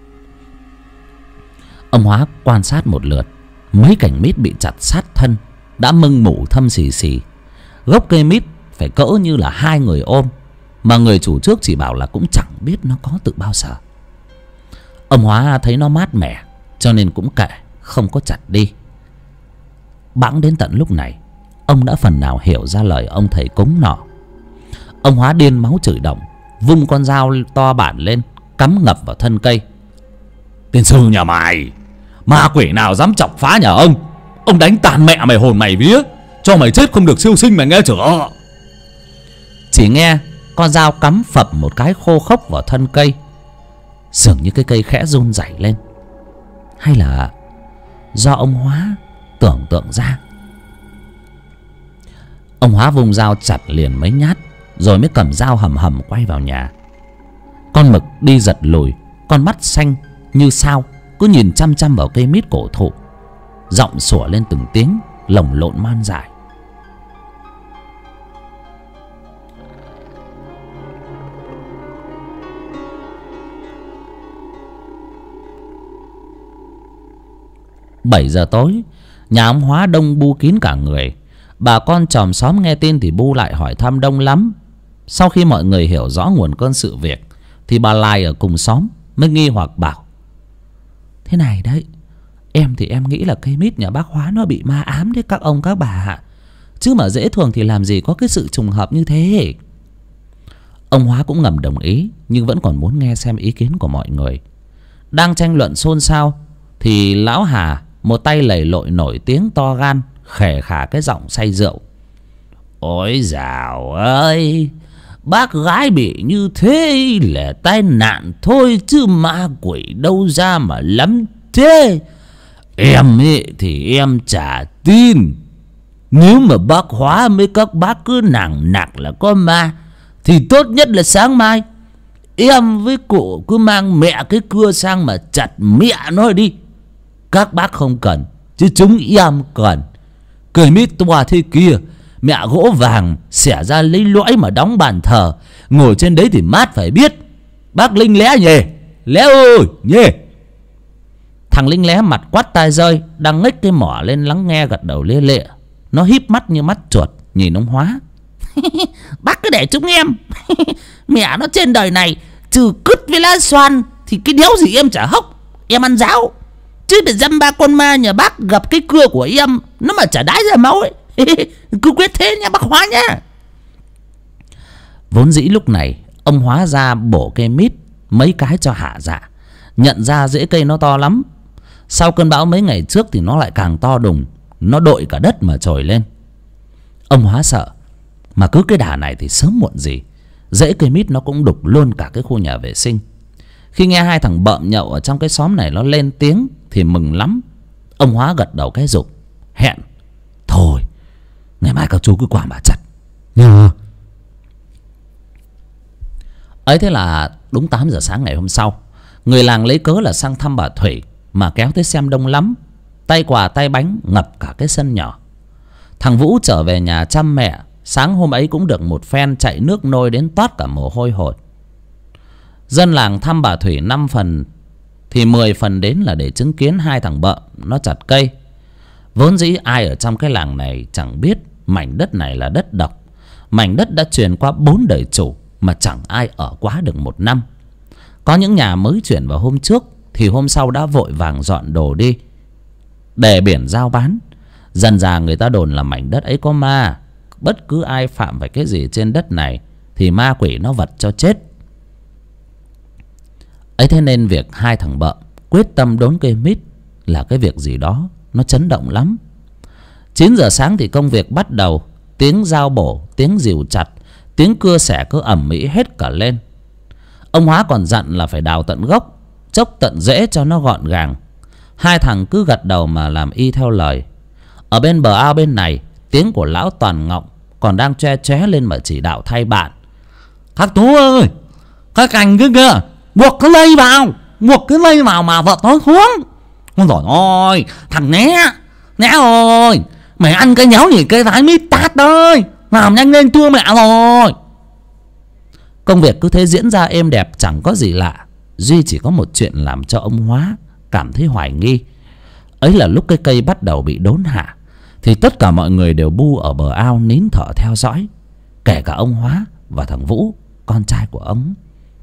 Ông Hóa quan sát một lượt, mấy cành mít bị chặt sát thân đã mưng mủ thâm xì xì. Gốc cây mít phải cỡ như là hai người ôm, mà người chủ trước chỉ bảo là cũng chẳng biết nó có từ bao giờ. Ông Hóa thấy nó mát mẻ cho nên cũng kệ, không có chặt đi. Bẵng đến tận lúc này ông đã phần nào hiểu ra lời ông thầy cúng nọ. Ông Hóa điên máu chửi động, vung con dao to bản lên cắm ngập vào thân cây. Tiên sư nhà mày, ma quỷ nào dám chọc phá nhà ông? Ông đánh tàn mẹ mày hồn mày vía, cho mày chết không được siêu sinh mày nghe chưa? Chỉ nghe con dao cắm phập một cái khô khốc vào thân cây, dường như cái cây khẽ run rẩy lên. Hay là do ông Hóa tưởng tượng ra? Ông Hóa vùng dao chặt liền mấy nhát rồi mới cầm dao hầm hầm quay vào nhà. Con mực đi giật lùi, con mắt xanh như sao cứ nhìn chăm chăm vào cây mít cổ thụ, giọng sủa lên từng tiếng lồng lộn man dại. Bảy giờ tối, nhà ông Hóa đông bu kín cả người. Bà con chòm xóm nghe tin thì bu lại hỏi thăm đông lắm. Sau khi mọi người hiểu rõ nguồn cơn sự việc thì bà Lai ở cùng xóm mới nghi hoặc bảo: thế này đấy, em thì em nghĩ là cây mít nhà bác Hóa nó bị ma ám đấy các ông các bà ạ. Chứ mà dễ thường thì làm gì có cái sự trùng hợp như thế. Ông Hóa cũng ngầm đồng ý, nhưng vẫn còn muốn nghe xem ý kiến của mọi người. Đang tranh luận xôn xao thì lão Hà, một tay lầy lội nổi tiếng to gan, khè khà cái giọng say rượu: ôi dào ơi, bác gái bị như thế là tai nạn thôi chứ ma quỷ đâu ra mà lắm thế. Em ấy thì em chả tin. Nếu mà bác Hóa với các bác cứ nằng nặc là có ma thì tốt nhất là sáng mai em với cụ cứ mang mẹ cái cưa sang mà chặt mẹ nó đi. Các bác không cần, chứ chúng em cần. Cây mít to thế kia, mẹ gỗ vàng xẻ ra lấy lõi mà đóng bàn thờ, ngồi trên đấy thì mát phải biết. Bác Linh Lé nhề, Lé ơi nhề. Thằng Linh Lé mặt quát tai rơi, đang ngếch cái mỏ lên lắng nghe gật đầu lia lịa. Nó híp mắt như mắt chuột nhìn ông Hóa. Bác cứ để chúng em. Mẹ nó trên đời này trừ cứt với lá xoan thì cái đéo gì em chả hốc. Em ăn ráo, chứ để dăm ba con ma nhà bác gặp cái cưa của em nó mà chả đái ra máu ấy. Cứ quyết thế nha bác Hóa nha. Vốn dĩ lúc này ông Hóa ra bổ cây mít mấy cái cho hạ dạ. Nhận ra rễ cây nó to lắm. Sau cơn bão mấy ngày trước thì nó lại càng to đùng, nó đội cả đất mà trồi lên. Ông Hóa sợ, mà cứ cái đà này thì sớm muộn gì rễ cây mít nó cũng đục luôn cả cái khu nhà vệ sinh. Khi nghe hai thằng bợm nhậu ở trong cái xóm này nó lên tiếng thì mừng lắm. Ông Hóa gật đầu cái giục: hẹn thôi, ngày mai các chú cứ quản bà chặt nhờ. Ấy thế là đúng 8 giờ sáng ngày hôm sau, người làng lấy cớ là sang thăm bà Thủy mà kéo tới xem đông lắm. Tay quà tay bánh ngập cả cái sân nhỏ. Thằng Vũ trở về nhà chăm mẹ, sáng hôm ấy cũng được một phen chạy nước nôi đến toát cả mồ hôi hột. Dân làng thăm bà Thủy 5 phần thì 10 phần đến là để chứng kiến hai thằng bợ nó chặt cây. Vốn dĩ ai ở trong cái làng này chẳng biết mảnh đất này là đất độc. Mảnh đất đã truyền qua 4 đời chủ mà chẳng ai ở quá được 1 năm. Có những nhà mới chuyển vào hôm trước thì hôm sau đã vội vàng dọn đồ đi để biển giao bán. Dần dà người ta đồn là mảnh đất ấy có ma, bất cứ ai phạm phải cái gì trên đất này thì ma quỷ nó vật cho chết. Ấy thế nên việc hai thằng bợ quyết tâm đốn cây mít là cái việc gì đó nó chấn động lắm. 9 giờ sáng thì công việc bắt đầu. Tiếng dao bổ, tiếng rìu chặt, tiếng cưa xẻ cứ ầm ĩ hết cả lên. Ông Hóa còn dặn là phải đào tận gốc, chốc tận rễ cho nó gọn gàng. Hai thằng cứ gật đầu mà làm y theo lời. Ở bên bờ ao bên này, tiếng của lão Toàn Ngọng còn đang choe choé lên mà chỉ đạo thay bạn. Các chú ơi, cái cành kia kìa, buộc cái lây vào mà vợ tối xuống. Ôi giời ơi, thằng Né ơi, mày ăn cái nhéo gì cái thái mít tát ơi, làm nhanh lên chua mẹ rồi. Công việc cứ thế diễn ra êm đẹp, chẳng có gì lạ. Duy chỉ có một chuyện làm cho ông Hóa cảm thấy hoài nghi. Ấy là lúc cái cây bắt đầu bị đốn hạ thì tất cả mọi người đều bu ở bờ ao nín thở theo dõi, kể cả ông Hóa và thằng Vũ, con trai của ông.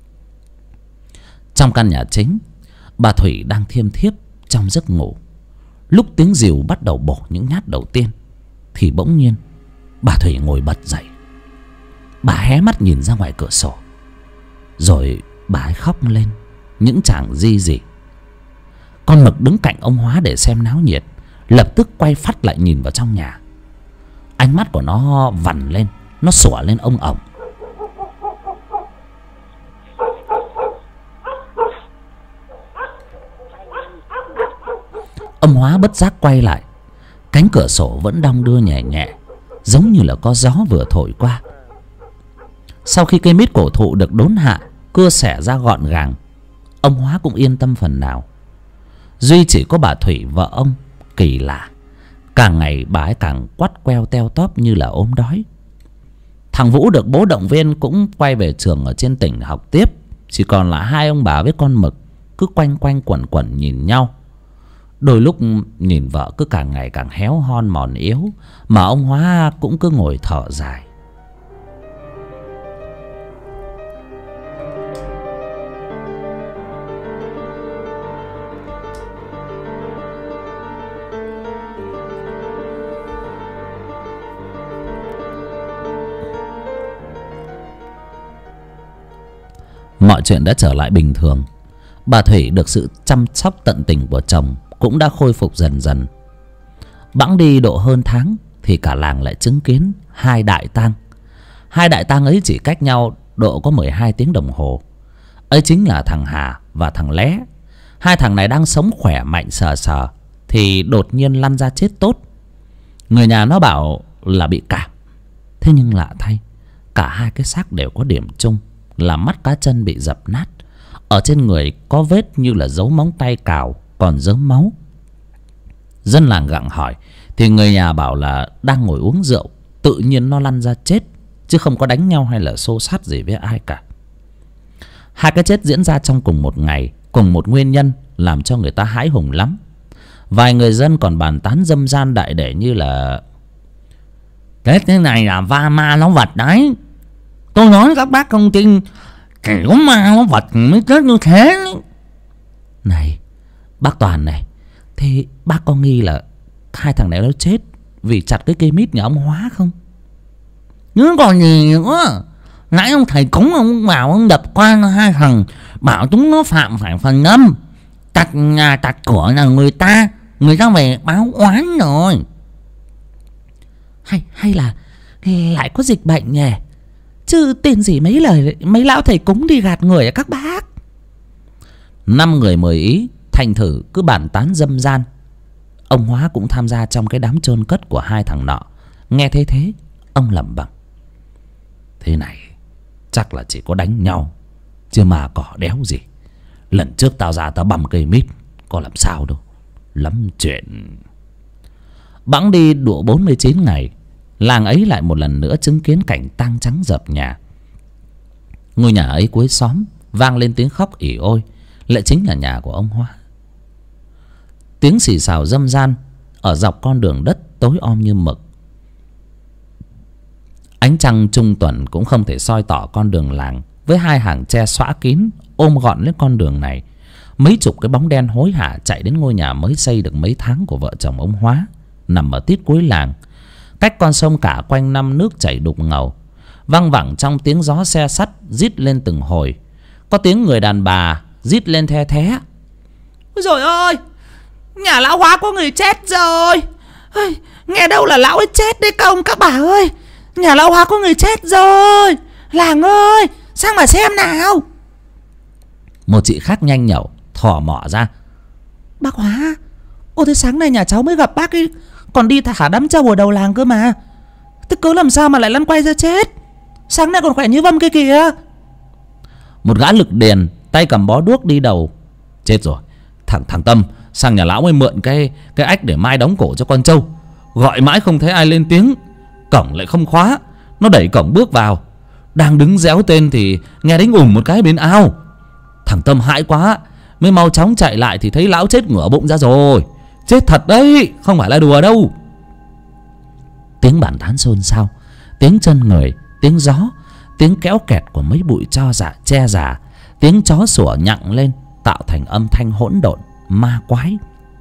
Trong căn nhà chính, bà Thủy đang thiêm thiếp trong giấc ngủ. Lúc tiếng rìu bắt đầu bổ những nhát đầu tiên thì bỗng nhiên bà Thủy ngồi bật dậy. Bà hé mắt nhìn ra ngoài cửa sổ, rồi bà ấy khóc lên những tràng ri rỉ. Con Mực đứng cạnh ông Hóa để xem náo nhiệt lập tức quay phắt lại nhìn vào trong nhà. Ánh mắt của nó vằn lên, nó sủa lên ông ổng. Ông Hóa bất giác quay lại. Cánh cửa sổ vẫn đong đưa nhẹ nhẹ, giống như là có gió vừa thổi qua. Sau khi cây mít cổ thụ được đốn hạ, cưa xẻ ra gọn gàng, ông Hóa cũng yên tâm phần nào. Duy chỉ có bà Thủy vợ ông kỳ lạ, càng ngày bà ấy càng quắt queo teo tóp như là ốm đói. Thằng Vũ được bố động viên cũng quay về trường ở trên tỉnh học tiếp. Chỉ còn là hai ông bà với con Mực cứ quanh quanh quẩn quẩn nhìn nhau. Đôi lúc nhìn vợ cứ càng ngày càng héo hon mòn yếu, mà ông Hóa cũng cứ ngồi thở dài. Mọi chuyện đã trở lại bình thường. Bà Thủy được sự chăm sóc tận tình của chồng cũng đã khôi phục dần dần. Bẵng đi độ hơn tháng thì cả làng lại chứng kiến hai đại tang. Hai đại tang ấy chỉ cách nhau độ có 12 tiếng đồng hồ. Ấy chính là thằng Hà và thằng Lé. Hai thằng này đang sống khỏe mạnh sờ sờ thì đột nhiên lăn ra chết tốt. Người nhà nó bảo là bị cảm. Thế nhưng lạ thay, cả hai cái xác đều có điểm chung là mắt cá chân bị dập nát. Ở trên người có vết như là dấu móng tay cào còn rớm máu. Dân làng gặng hỏi thì người nhà bảo là đang ngồi uống rượu, tự nhiên nó lăn ra chết, chứ không có đánh nhau hay là xô xát gì với ai cả. Hai cái chết diễn ra trong cùng một ngày, cùng một nguyên nhân, làm cho người ta hãi hùng lắm. Vài người dân còn bàn tán dâm gian đại để như là Thế này là va ma nó vật đấy. Tôi nói các bác không tin, kiểu ma nó vật mới chết như thế. Này bác Toàn này, thế bác có nghi là hai thằng này nó chết vì chặt cái cây mít nhà ông Hóa không? Chứ còn gì nữa. Nãy ông thầy cúng ông bảo ông đập qua hai thằng, bảo chúng nó phạm phải phần âm. Chặt nhà chặt cửa là người ta về báo oán rồi. Hay là lại có dịch bệnh nhỉ? Chứ tin gì mấy lời mấy lão thầy cúng đi gạt người à các bác. 5 người 10 ý, thành thử cứ bàn tán dâm gian. Ông Hóa cũng tham gia trong cái đám chôn cất của hai thằng nọ. Nghe thấy thế, ông lẩm bẩm: thế này chắc là chỉ có đánh nhau, chứ mà cỏ đéo gì. Lần trước tao ra tao băm cây mít, có làm sao đâu. Lắm chuyện. Bẵng đi độ 49 ngày, làng ấy lại một lần nữa chứng kiến cảnh tang trắng dập nhà. Ngôi nhà ấy cuối xóm vang lên tiếng khóc ỉ ôi, lại chính là nhà của ông Hóa. Tiếng xì xào râm ran ở dọc con đường đất tối om như mực. Ánh trăng trung tuần cũng không thể soi tỏ con đường làng, với hai hàng tre xõa kín ôm gọn lên con đường này. Mấy chục cái bóng đen hối hả chạy đến ngôi nhà mới xây được mấy tháng của vợ chồng ông Hóa, nằm ở tít cuối làng, cách con sông cả quanh năm nước chảy đục ngầu, văng vẳng trong tiếng gió xe sắt rít lên từng hồi. Có tiếng người đàn bà rít lên the thé: Ôi dồi ơi, nhà lão Hóa có người chết rồi. Nghe đâu là lão ấy chết đấy công các bà ơi. Nhà lão Hóa có người chết rồi. Làng ơi, sang mà xem nào. Một chị khác nhanh nhẩu thò mỏ ra: Bác Hóa, ô thế sáng nay nhà cháu mới gặp bác ấy, còn đi thả đám trâu ở đầu làng cơ mà. Thế cớ làm sao mà lại lăn quay ra chết? Sáng nay còn khỏe như vâm kia kìa. Một gã lực điền tay cầm bó đuốc đi đầu: Chết rồi, thằng Tâm sang nhà lão mới mượn cái ách để mai đóng cổ cho con trâu. Gọi mãi không thấy ai lên tiếng, cổng lại không khóa. Nó đẩy cổng bước vào, đang đứng réo tên thì nghe đánh ùm một cái bên ao. Thằng Tâm hãi quá, mới mau chóng chạy lại thì thấy lão chết ngửa bụng ra rồi. Chết thật đấy, không phải là đùa đâu. Tiếng bàn tán xôn xao, tiếng chân người, tiếng gió, tiếng kéo kẹt của mấy bụi tro dạ che giả, tiếng chó sủa nhặng lên tạo thành âm thanh hỗn độn ma quái.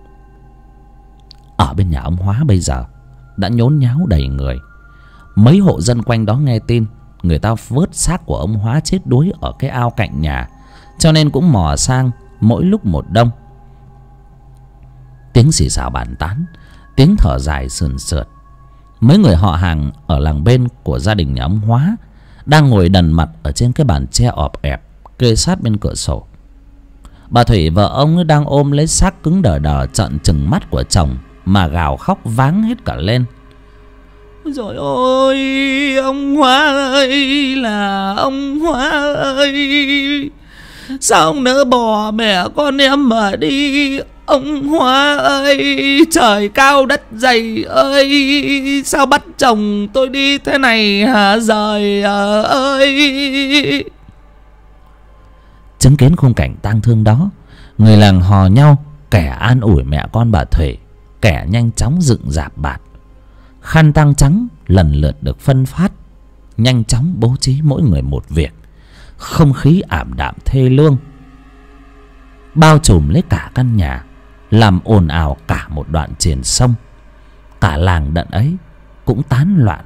Ở bên nhà ông Hóa bây giờ đã nhốn nháo đầy người. Mấy hộ dân quanh đó nghe tin người ta vớt xác của ông Hóa chết đuối ở cái ao cạnh nhà, cho nên cũng mò sang mỗi lúc một đông. Tiếng xì xào bàn tán, tiếng thở dài sườn sượt. Mấy người họ hàng ở làng bên của gia đình nhà ông Hóa đang ngồi đần mặt ở trên cái bàn tre ọp ẹp kê sát bên cửa sổ. Bà Thủy vợ ông đang ôm lấy xác cứng đờ đờ trợn trừng mắt của chồng mà gào khóc váng hết cả lên: Ôi dồi ôi, ông Hóa ơi là ông Hóa ơi, sao ông nỡ bỏ mẹ con em mà đi? Ông Hóa ơi, trời cao đất dày ơi, sao bắt chồng tôi đi thế này hả giời ơi. Chứng kiến khung cảnh tang thương đó, người làng hò nhau, kẻ an ủi mẹ con bà Thủy, kẻ nhanh chóng dựng rạp bạt. Khăn tang trắng lần lượt được phân phát, nhanh chóng bố trí mỗi người một việc. Không khí ảm đạm thê lương bao trùm lấy cả căn nhà, làm ồn ào cả một đoạn triền sông. Cả làng đận ấy cũng tán loạn.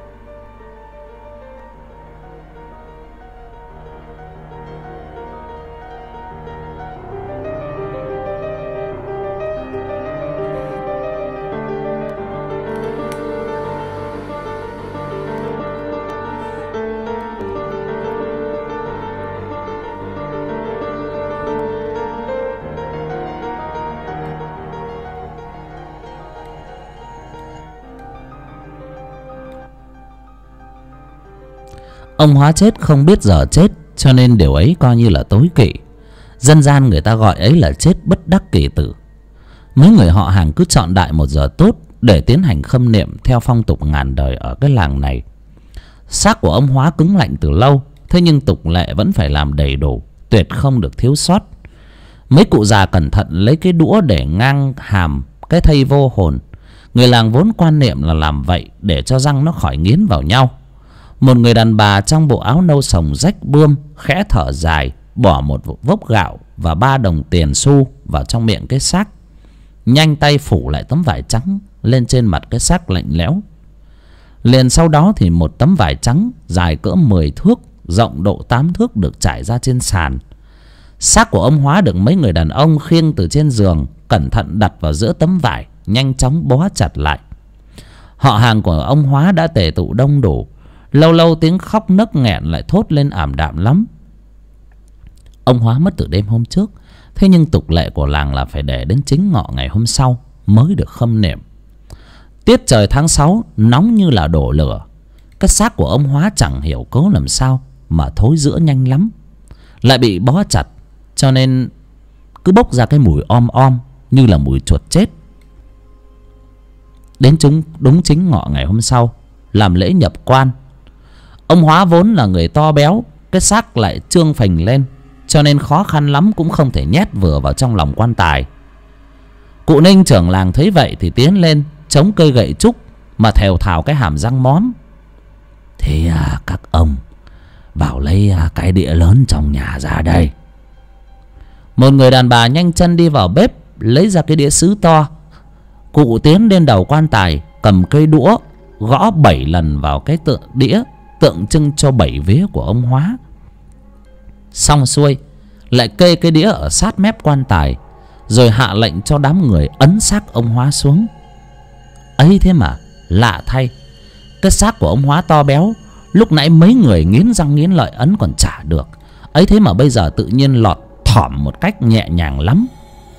Ông Hóa chết không biết giờ chết, cho nên điều ấy coi như là tối kỵ. Dân gian người ta gọi ấy là chết bất đắc kỳ tử. Mấy người họ hàng cứ chọn đại một giờ tốt để tiến hành khâm niệm theo phong tục ngàn đời ở cái làng này. Xác của ông Hóa cứng lạnh từ lâu, thế nhưng tục lệ vẫn phải làm đầy đủ, tuyệt không được thiếu sót. Mấy cụ già cẩn thận lấy cái đũa để ngang hàm cái thây vô hồn. Người làng vốn quan niệm là làm vậy để cho răng nó khỏi nghiến vào nhau. Một người đàn bà trong bộ áo nâu sồng rách bươm khẽ thở dài, bỏ một vốc gạo và 3 đồng tiền xu vào trong miệng cái xác, nhanh tay phủ lại tấm vải trắng lên trên mặt cái xác lạnh lẽo. Liền sau đó thì một tấm vải trắng dài cỡ 10 thước, rộng độ 8 thước được trải ra trên sàn. Xác của ông Hóa được mấy người đàn ông khiêng từ trên giường, cẩn thận đặt vào giữa tấm vải, nhanh chóng bó chặt lại. Họ hàng của ông Hóa đã tề tụ đông đủ. Lâu lâu tiếng khóc nấc nghẹn lại thốt lên ảm đạm lắm. Ông Hóa mất từ đêm hôm trước, thế nhưng tục lệ của làng là phải để đến chính ngọ ngày hôm sau mới được khâm niệm. Tiết trời tháng 6 nóng như là đổ lửa. Cái xác của ông Hóa chẳng hiểu cớ làm sao mà thối rữa nhanh lắm, lại bị bó chặt, cho nên cứ bốc ra cái mùi om om như là mùi chuột chết. Đến đúng chính ngọ ngày hôm sau làm lễ nhập quan. Ông Hóa vốn là người to béo, cái xác lại trương phình lên, cho nên khó khăn lắm cũng không thể nhét vừa vào trong lòng quan tài. Cụ Ninh trưởng làng thấy vậy thì tiến lên chống cây gậy trúc mà thèo thào cái hàm răng móm: Thế các ông vào lấy cái đĩa lớn trong nhà ra đây. Một người đàn bà nhanh chân đi vào bếp lấy ra cái đĩa sứ to. Cụ tiến lên đầu quan tài, cầm cây đũa gõ 7 lần vào cái đĩa, tượng trưng cho 7 vía của ông Hóa. Xong xuôi lại kê cái đĩa ở sát mép quan tài, rồi hạ lệnh cho đám người ấn xác ông Hóa xuống. Ấy thế mà lạ thay, cái xác của ông Hóa to béo, lúc nãy mấy người nghiến răng nghiến lợi ấn còn chả được, ấy thế mà bây giờ tự nhiên lọt thỏm một cách nhẹ nhàng lắm.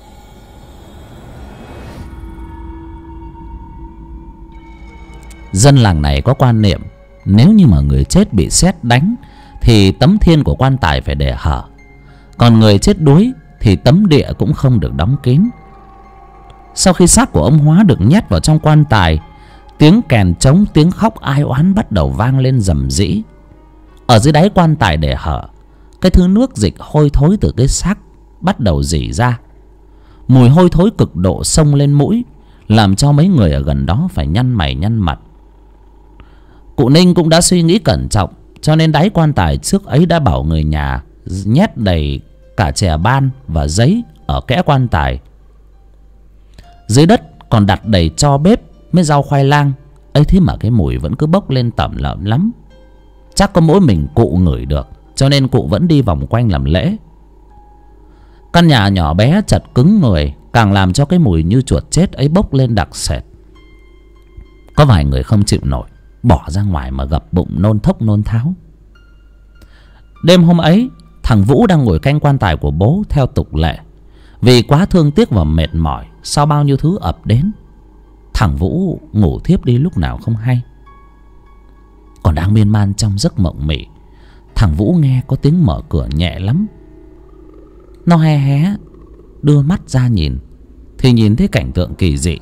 Dân làng này có quan niệm nếu như mà người chết bị sét đánh thì tấm thiên của quan tài phải để hở, còn người chết đuối thì tấm địa cũng không được đóng kín. Sau khi xác của ông Hóa được nhét vào trong quan tài, tiếng kèn trống, tiếng khóc ai oán bắt đầu vang lên rầm rĩ. Ở dưới đáy quan tài để hở, cái thứ nước dịch hôi thối từ cái xác bắt đầu rỉ ra. Mùi hôi thối cực độ xông lên mũi, làm cho mấy người ở gần đó phải nhăn mày nhăn mặt. Cụ Ninh cũng đã suy nghĩ cẩn trọng, cho nên đáy quan tài trước ấy đã bảo người nhà nhét đầy cả chè ban và giấy ở kẽ quan tài. Dưới đất còn đặt đầy tro bếp với rau khoai lang, ấy thế mà cái mùi vẫn cứ bốc lên tẩm lợm lắm. Chắc có mỗi mình cụ ngửi được, cho nên cụ vẫn đi vòng quanh làm lễ. Căn nhà nhỏ bé chật cứng người, càng làm cho cái mùi như chuột chết ấy bốc lên đặc sệt. Có vài người không chịu nổi, bỏ ra ngoài mà gập bụng nôn thốc nôn tháo. Đêm hôm ấy, thằng Vũ đang ngồi canh quan tài của bố theo tục lệ. Vì quá thương tiếc và mệt mỏi sau bao nhiêu thứ ập đến, thằng Vũ ngủ thiếp đi lúc nào không hay. Còn đang miên man trong giấc mộng mị, thằng Vũ nghe có tiếng mở cửa nhẹ lắm. Nó hé hé đưa mắt ra nhìn, thì nhìn thấy cảnh tượng kỳ dị.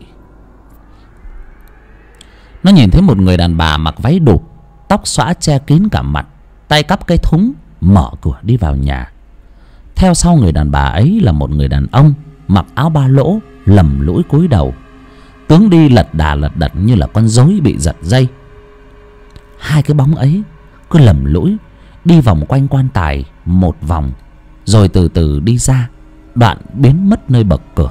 Nó nhìn thấy một người đàn bà mặc váy đụp, tóc xõa che kín cả mặt, tay cắp cái thúng, mở cửa đi vào nhà. Theo sau người đàn bà ấy là một người đàn ông mặc áo ba lỗ, lầm lũi cúi đầu, tướng đi lật đà lật đật như là con rối bị giật dây. Hai cái bóng ấy cứ lầm lũi đi vòng quanh quan tài một vòng, rồi từ từ đi ra, đoạn biến mất nơi bậc cửa.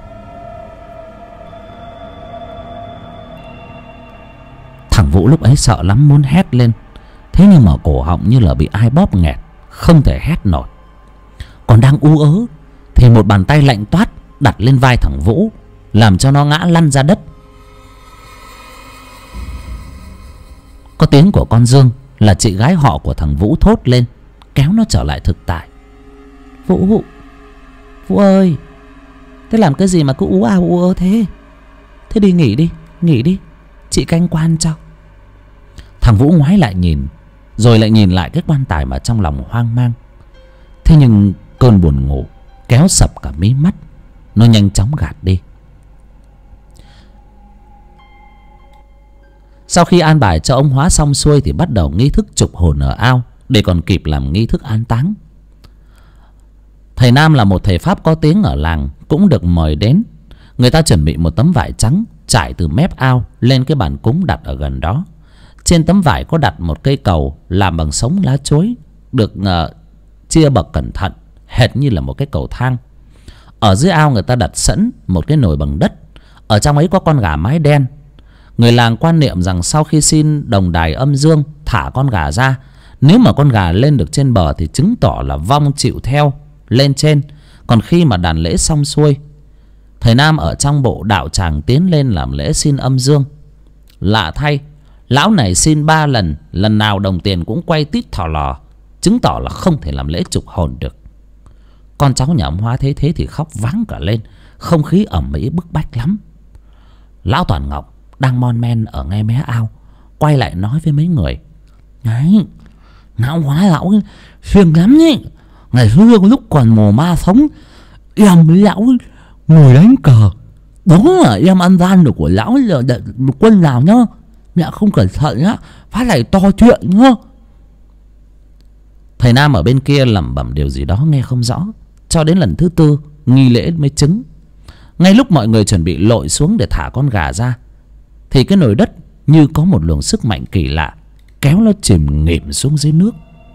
Thằng Vũ lúc ấy sợ lắm muốn hét lên, thế nhưng mà cổ họng như là bị ai bóp nghẹt, không thể hét nổi. Còn đang ú ớ thì một bàn tay lạnh toát đặt lên vai thằng Vũ, làm cho nó ngã lăn ra đất. Có tiếng của con Dương, là chị gái họ của thằng Vũ, thốt lên kéo nó trở lại thực tại. Vũ ơi, thế làm cái gì mà cứ ú ào ú ớ thế? Thế đi nghỉ đi, chị canh quan cho. Thằng Vũ ngoái lại nhìn, rồi lại nhìn lại cái quan tài mà trong lòng hoang mang. Thế nhưng cơn buồn ngủ kéo sập cả mí mắt, nó nhanh chóng gạt đi. Sau khi an bài cho ông Hóa xong xuôi thì bắt đầu nghi thức trục hồn ở ao, để còn kịp làm nghi thức an táng. Thầy Nam là một thầy pháp có tiếng ở làng, cũng được mời đến. Người ta chuẩn bị một tấm vải trắng trải từ mép ao lên cái bàn cúng đặt ở gần đó. Trên tấm vải có đặt một cây cầu làm bằng sống lá chuối, được chia bậc cẩn thận, hệt như là một cái cầu thang. Ở dưới ao người ta đặt sẵn một cái nồi bằng đất, ở trong ấy có con gà mái đen. Người làng quan niệm rằng sau khi xin đồng đài âm dương thả con gà ra, nếu mà con gà lên được trên bờ thì chứng tỏ là vong chịu theo lên trên. Còn khi mà đàn lễ xong xuôi, thầy Nam ở trong bộ đạo tràng tiến lên làm lễ xin âm dương. Lạ thay, lão này xin 3 lần, lần nào đồng tiền cũng quay tít thò lò, chứng tỏ là không thể làm lễ trục hồn được. Con cháu nhà ông Hóa thấy thế thì khóc váng cả lên, không khí ẩm ĩ bức bách lắm. Lão Toàn Ngọc đang mon men ở ngay mé ao, quay lại nói với mấy người: "Đấy, lão Hóa lão phiền lắm nhỉ. Ngày xưa lúc còn mồ ma sống, em với lão ngồi đánh cờ, đó là em ăn gian được của lão là một quân nào nhá. Mẹ không cẩn thận á, phát lại to chuyện nhá." Thầy Nam ở bên kia lẩm bẩm điều gì đó nghe không rõ, cho đến lần thứ 4 nghi lễ mới chứng. Ngay lúc mọi người chuẩn bị lội xuống để thả con gà ra, thì cái nồi đất như có một luồng sức mạnh kỳ lạ kéo nó chìm nghỉm xuống dưới nước.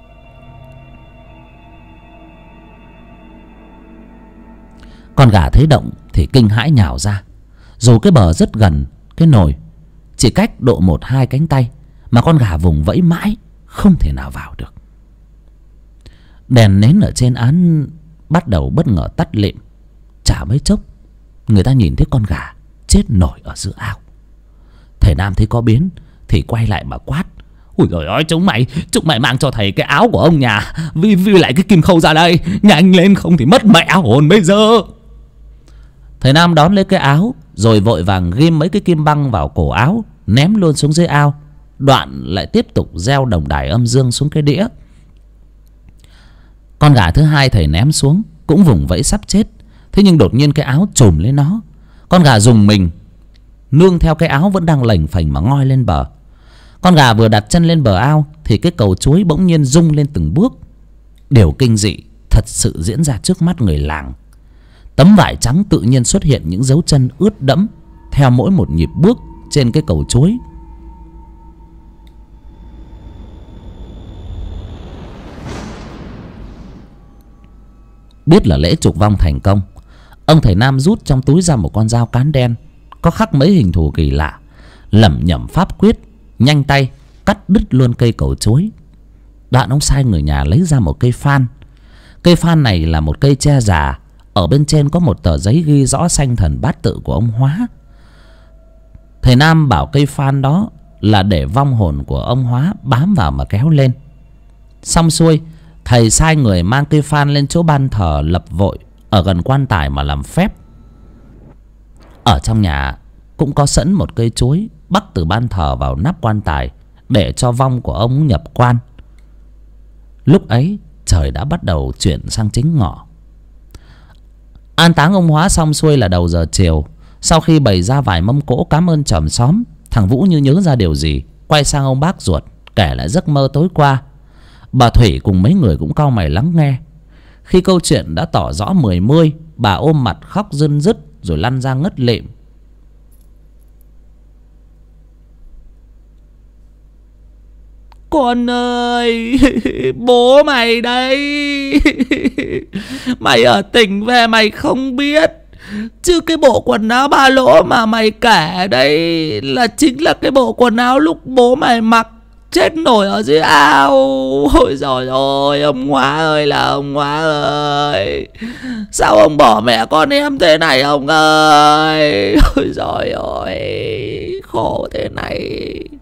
Con gà thấy động thì kinh hãi nhào ra. Dù cái bờ rất gần cái nồi, chỉ cách độ 1-2 cánh tay, mà con gà vùng vẫy mãi không thể nào vào được. Đèn nến ở trên án bắt đầu bất ngờ tắt lịm. Chả mấy chốc người ta nhìn thấy con gà chết nổi ở giữa ao. Thầy Nam thấy có biến thì quay lại mà quát: ui trời ơi, chúng mày mang cho thầy cái áo của ông nhà vì lại cái kim khâu ra đây, nhanh lên không thì mất mẹ hồn bây giờ. Thầy Nam đón lấy cái áo rồi vội vàng ghim mấy cái kim băng vào cổ áo, ném luôn xuống dưới ao. Đoạn lại tiếp tục gieo đồng đài âm dương xuống cái đĩa. Con gà thứ hai thầy ném xuống cũng vùng vẫy sắp chết. Thế nhưng đột nhiên cái áo trùm lên nó. Con gà rùng mình, nương theo cái áo vẫn đang lềnh phềnh mà ngoi lên bờ. Con gà vừa đặt chân lên bờ ao thì cái cầu chuối bỗng nhiên rung lên từng bước. Điều kinh dị thật sự diễn ra trước mắt người làng. Tấm vải trắng tự nhiên xuất hiện những dấu chân ướt đẫm theo mỗi một nhịp bước trên cái cầu chuối. Biết là lễ trục vong thành công, ông thầy Nam rút trong túi ra một con dao cán đen có khắc mấy hình thù kỳ lạ, lẩm nhẩm pháp quyết, nhanh tay cắt đứt luôn cây cầu chuối. Đoạn ông sai người nhà lấy ra một cây phan. Cây phan này là một cây tre già, ở bên trên có một tờ giấy ghi rõ sanh thần bát tự của ông Hóa. Thầy Nam bảo cây phan đó là để vong hồn của ông Hóa bám vào mà kéo lên. Xong xuôi, thầy sai người mang cây phan lên chỗ ban thờ lập vội ở gần quan tài mà làm phép. Ở trong nhà cũng có sẵn một cây chuối bắc từ ban thờ vào nắp quan tài để cho vong của ông nhập quan. Lúc ấy trời đã bắt đầu chuyển sang chính ngọ. An táng ông Hóa xong xuôi là đầu giờ chiều. Sau khi bày ra vài mâm cỗ cảm ơn chòm xóm, thằng Vũ như nhớ ra điều gì, quay sang ông bác ruột kể lại giấc mơ tối qua. Bà Thủy cùng mấy người cũng cau mày lắng nghe. Khi câu chuyện đã tỏ rõ 10-10, bà ôm mặt khóc rưng rức rồi lăn ra ngất lịm. Con ơi, bố mày đây. Mày ở tỉnh về mày không biết, chứ cái bộ quần áo ba lỗ mà mày kể đây là chính là cái bộ quần áo lúc bố mày mặc chết nổi ở dưới ao. Ôi giời ơi, ông Hóa ơi là ông Hóa ơi, sao ông bỏ mẹ con em thế này ông ơi. Ôi giời ơi, khổ thế này.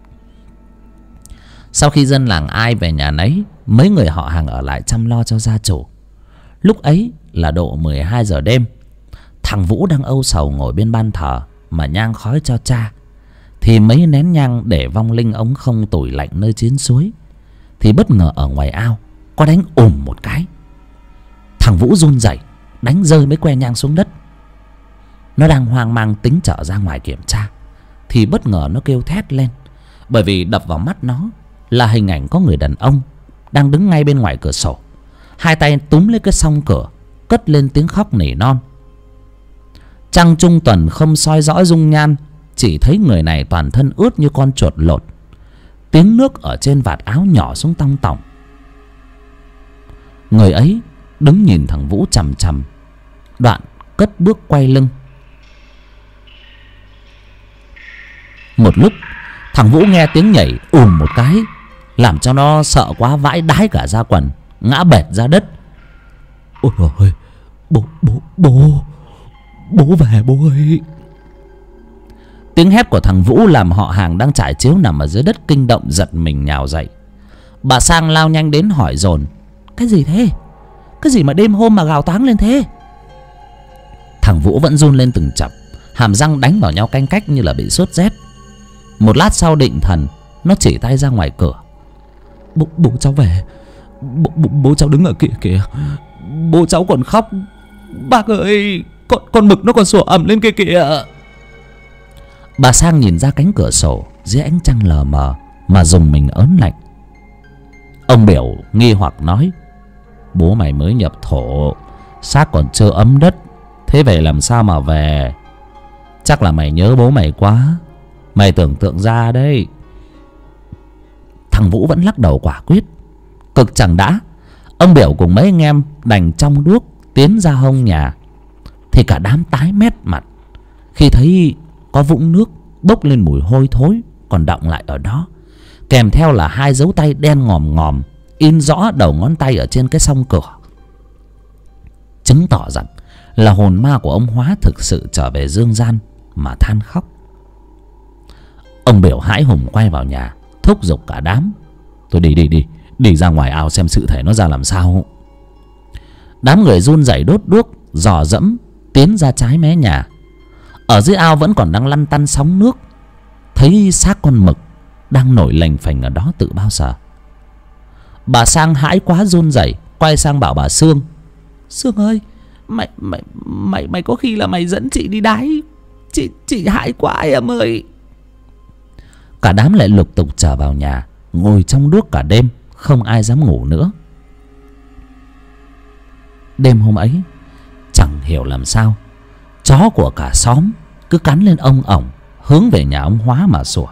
Sau khi dân làng ai về nhà nấy, mấy người họ hàng ở lại chăm lo cho gia chủ. Lúc ấy là độ 12 giờ đêm. Thằng Vũ đang âu sầu ngồi bên ban thờ mà nhang khói cho cha, thì mấy nén nhang để vong linh ống không tủi lạnh nơi chiến suối, thì bất ngờ ở ngoài ao có đánh ùm một cái. Thằng Vũ run rẩy đánh rơi mấy que nhang xuống đất. Nó đang hoang mang tính trở ra ngoài kiểm tra thì bất ngờ nó kêu thét lên, bởi vì đập vào mắt nó là hình ảnh có người đàn ông đang đứng ngay bên ngoài cửa sổ, hai tay túm lấy cái song cửa, cất lên tiếng khóc nỉ non. Trăng trung tuần không soi rõ dung nhan, chỉ thấy người này toàn thân ướt như con chuột lột. Tiếng nước ở trên vạt áo nhỏ xuống tong tỏng. Người ấy đứng nhìn thằng Vũ chằm chằm, đoạn cất bước quay lưng. Một lúc thằng Vũ nghe tiếng nhảy ùm một cái, làm cho nó sợ quá vãi đái cả da quần, ngã bệt ra đất. Ôi ơi, bố về bố ơi. Tiếng hét của thằng Vũ làm họ hàng đang trải chiếu nằm ở dưới đất kinh động giật mình nhào dậy. Bà Sang lao nhanh đến hỏi dồn: Cái gì thế? Cái gì mà đêm hôm mà gào toáng lên thế? Thằng Vũ vẫn run lên từng chập, hàm răng đánh vào nhau canh cách như là bị sốt rét. Một lát sau định thần, nó chỉ tay ra ngoài cửa: Bố cháu về. Bố cháu đứng ở kia kìa. Bố cháu còn khóc. Bác ơi, con mực nó còn sủa ầm lên kia kìa. Bà Sang nhìn ra cánh cửa sổ dưới ánh trăng lờ mờ mà rùng mình ớn lạnh. Ông Biểu nghi hoặc nói: Bố mày mới nhập thổ, xác còn chưa ấm đất, thế về làm sao mà về? Chắc là mày nhớ bố mày quá, mày tưởng tượng ra đấy. Thằng Vũ vẫn lắc đầu quả quyết. Cực chẳng đã, ông Biểu cùng mấy anh em đành trong đuốc tiến ra hông nhà, thì cả đám tái mét mặt khi thấy có vũng nước bốc lên mùi hôi thối còn đọng lại ở đó, kèm theo là 2 dấu tay đen ngòm ngòm in rõ đầu ngón tay ở trên cái song cửa, chứng tỏ rằng là hồn ma của ông Hóa thực sự trở về dương gian mà than khóc. Ông Biểu hãi hùng quay vào nhà, thúc giục cả đám: "Thôi đi ra ngoài ao xem sự thể nó ra làm sao." Đám người run rẩy đốt đuốc dò dẫm tiến ra trái mé nhà. Ở dưới ao vẫn còn đang lăn tăn sóng nước, thấy xác con mực đang nổi lềnh phềnh ở đó từ bao giờ. Bà Sang hãi quá run rẩy quay sang bảo bà Sương: "Sương ơi, mày có khi là mày dẫn chị đi đáy. Chị hãi quá em ơi." Cả đám lại lục tục trở vào nhà, ngồi trong đuốc cả đêm, không ai dám ngủ nữa. Đêm hôm ấy, chẳng hiểu làm sao, chó của cả xóm cứ cắn lên ông ổng, hướng về nhà ông Hóa mà sủa.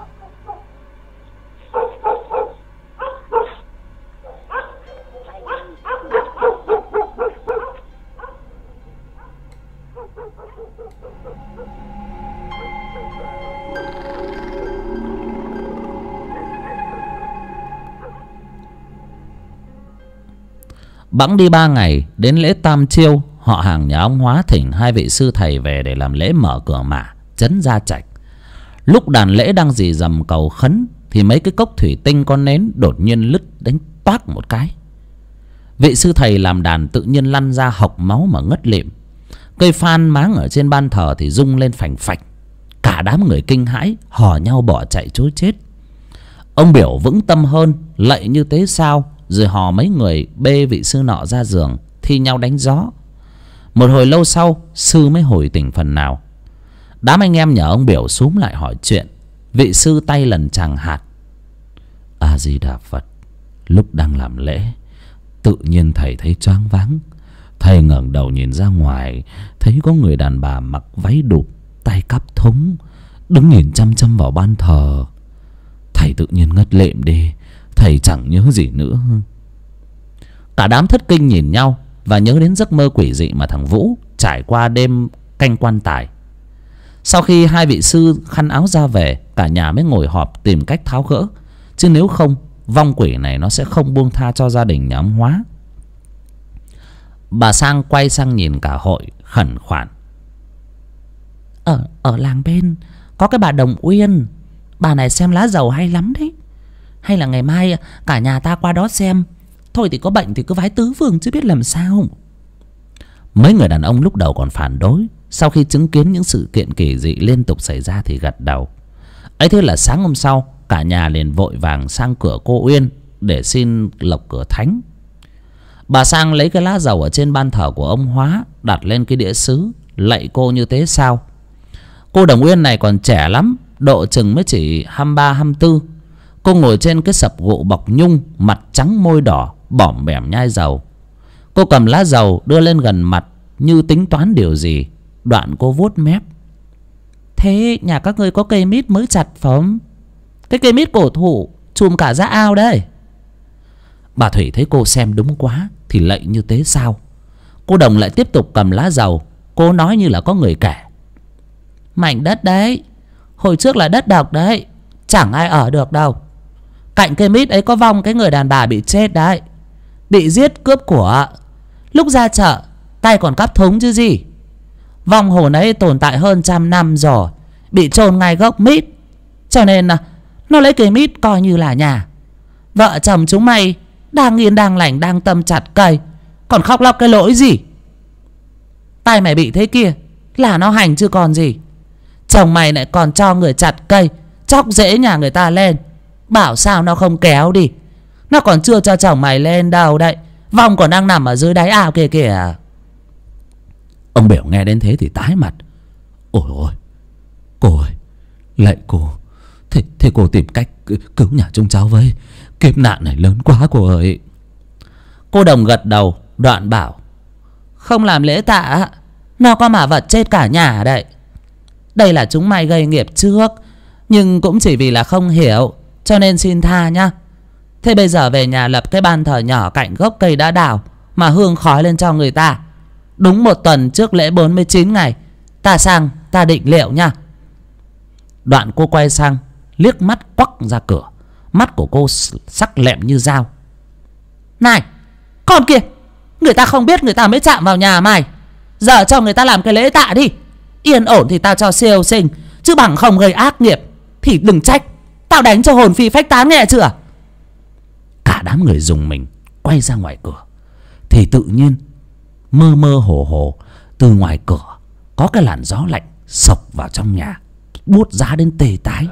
Bẵng đi 3 ngày, đến lễ Tam Chiêu, họ hàng nhà ông Hóa thỉnh 2 vị sư thầy về để làm lễ mở cửa mả trấn Gia Trạch. Lúc đàn lễ đang rì rầm cầu khấn thì mấy cái cốc thủy tinh con nến đột nhiên lứt đánh toác một cái. Vị sư thầy làm đàn tự nhiên lăn ra hộc máu mà ngất lịm. Cây phan máng ở trên ban thờ thì rung lên phành phạch. Cả đám người kinh hãi hò nhau bỏ chạy trối chết. Ông Biểu vững tâm hơn, lạy như tế sao, rồi hò mấy người bê vị sư nọ ra giường thi nhau đánh gió. Một hồi lâu sau, sư mới hồi tỉnh phần nào. Đám anh em nhờ ông Biểu xúm lại hỏi chuyện. Vị sư tay lần tràng hạt: "A Di Đà Phật, lúc đang làm lễ, tự nhiên thầy thấy choáng váng. Thầy ngẩng đầu nhìn ra ngoài, thấy có người đàn bà mặc váy đụp, tay cắp thúng, đứng nhìn chăm chăm vào ban thờ. Thầy tự nhiên ngất lịm đi, thầy chẳng nhớ gì nữa." Cả đám thất kinh nhìn nhau và nhớ đến giấc mơ quỷ dị mà thằng Vũ trải qua đêm canh quan tài. Sau khi 2 vị sư khăn áo ra về, cả nhà mới ngồi họp tìm cách tháo gỡ, chứ nếu không, vong quỷ này nó sẽ không buông tha cho gia đình nhà ông Hóa. Bà Sang quay sang nhìn cả hội khẩn khoản: Ở làng bên có cái bà Đồng Uyên, bà này xem lá dầu hay lắm đấy. Hay là ngày mai cả nhà ta qua đó xem. Thôi thì có bệnh thì cứ vái tứ phương chứ biết làm sao." Mấy người đàn ông lúc đầu còn phản đối, sau khi chứng kiến những sự kiện kỳ dị liên tục xảy ra thì gật đầu. Ấy thế là sáng hôm sau, cả nhà liền vội vàng sang cửa cô Uyên để xin lộc cửa thánh. Bà Sang lấy cái lá dầu ở trên ban thờ của ông Hóa, đặt lên cái đĩa sứ, lạy cô như thế sao. Cô Đồng Uyên này còn trẻ lắm, độ chừng mới chỉ 23, 24. Cô ngồi trên cái sập gỗ bọc nhung, mặt trắng môi đỏ, bỏm bẻm nhai dầu. Cô cầm lá dầu đưa lên gần mặt như tính toán điều gì. Đoạn cô vuốt mép: "Thế nhà các ngươi có cây mít mới chặt phải không? Cái cây mít cổ thụ chùm cả ra ao đấy." Bà Thủy thấy cô xem đúng quá thì lạy như thế sao. Cô Đồng lại tiếp tục cầm lá dầu. Cô nói như là có người kể: "Mảnh đất đấy, hồi trước là đất độc đấy, chẳng ai ở được đâu. Cạnh cây mít ấy có vong cái người đàn bà bị chết đấy, bị giết cướp của. Lúc ra chợ tay còn cắp thúng chứ gì. Vong hồn ấy tồn tại hơn 100 năm rồi, bị chôn ngay gốc mít. Cho nên nó lấy cây mít coi như là nhà. Vợ chồng chúng mày đang yên đang lành đang tâm chặt cây, còn khóc lóc cái lỗi gì. Tay mày bị thế kia là nó hành chứ còn gì. Chồng mày lại còn cho người chặt cây, chóc rễ nhà người ta lên, bảo sao nó không kéo đi. Nó còn chưa cho chồng mày lên đâu đấy, vong còn đang nằm ở dưới đáy ao kìa kìa." Ông Biểu nghe đến thế thì tái mặt: "Ôi ôi, cô ơi, lạy cô, thế cô tìm cách cứu nhà chúng cháu với, kiếp nạn này lớn quá cô ơi." Cô Đồng gật đầu, đoạn bảo: "Không làm lễ tạ, nó có mà vật chết cả nhà đấy. Đây là chúng mày gây nghiệp trước, nhưng cũng chỉ vì là không hiểu, cho nên xin tha nhá. Thế bây giờ về nhà lập cái ban thờ nhỏ cạnh gốc cây đã đào, mà hương khói lên cho người ta. Đúng 1 tuần trước lễ 49 ngày, ta sang ta định liệu nha. Đoạn cô quay sang liếc mắt quắc ra cửa. Mắt của cô sắc lẹm như dao. Này, con kia, người ta không biết người ta mới chạm vào nhà mày. Giờ cho người ta làm cái lễ tạ đi. Yên ổn thì tao cho siêu sinh, chứ bằng không gây ác nghiệp thì đừng trách tao đánh cho hồn phi phách tán, nghe chưa? Cả đám người rùng mình quay ra ngoài cửa. Thì tự nhiên mơ mơ hồ hồ từ ngoài cửa có cái làn gió lạnh xộc vào trong nhà, buốt giá đến tê tái.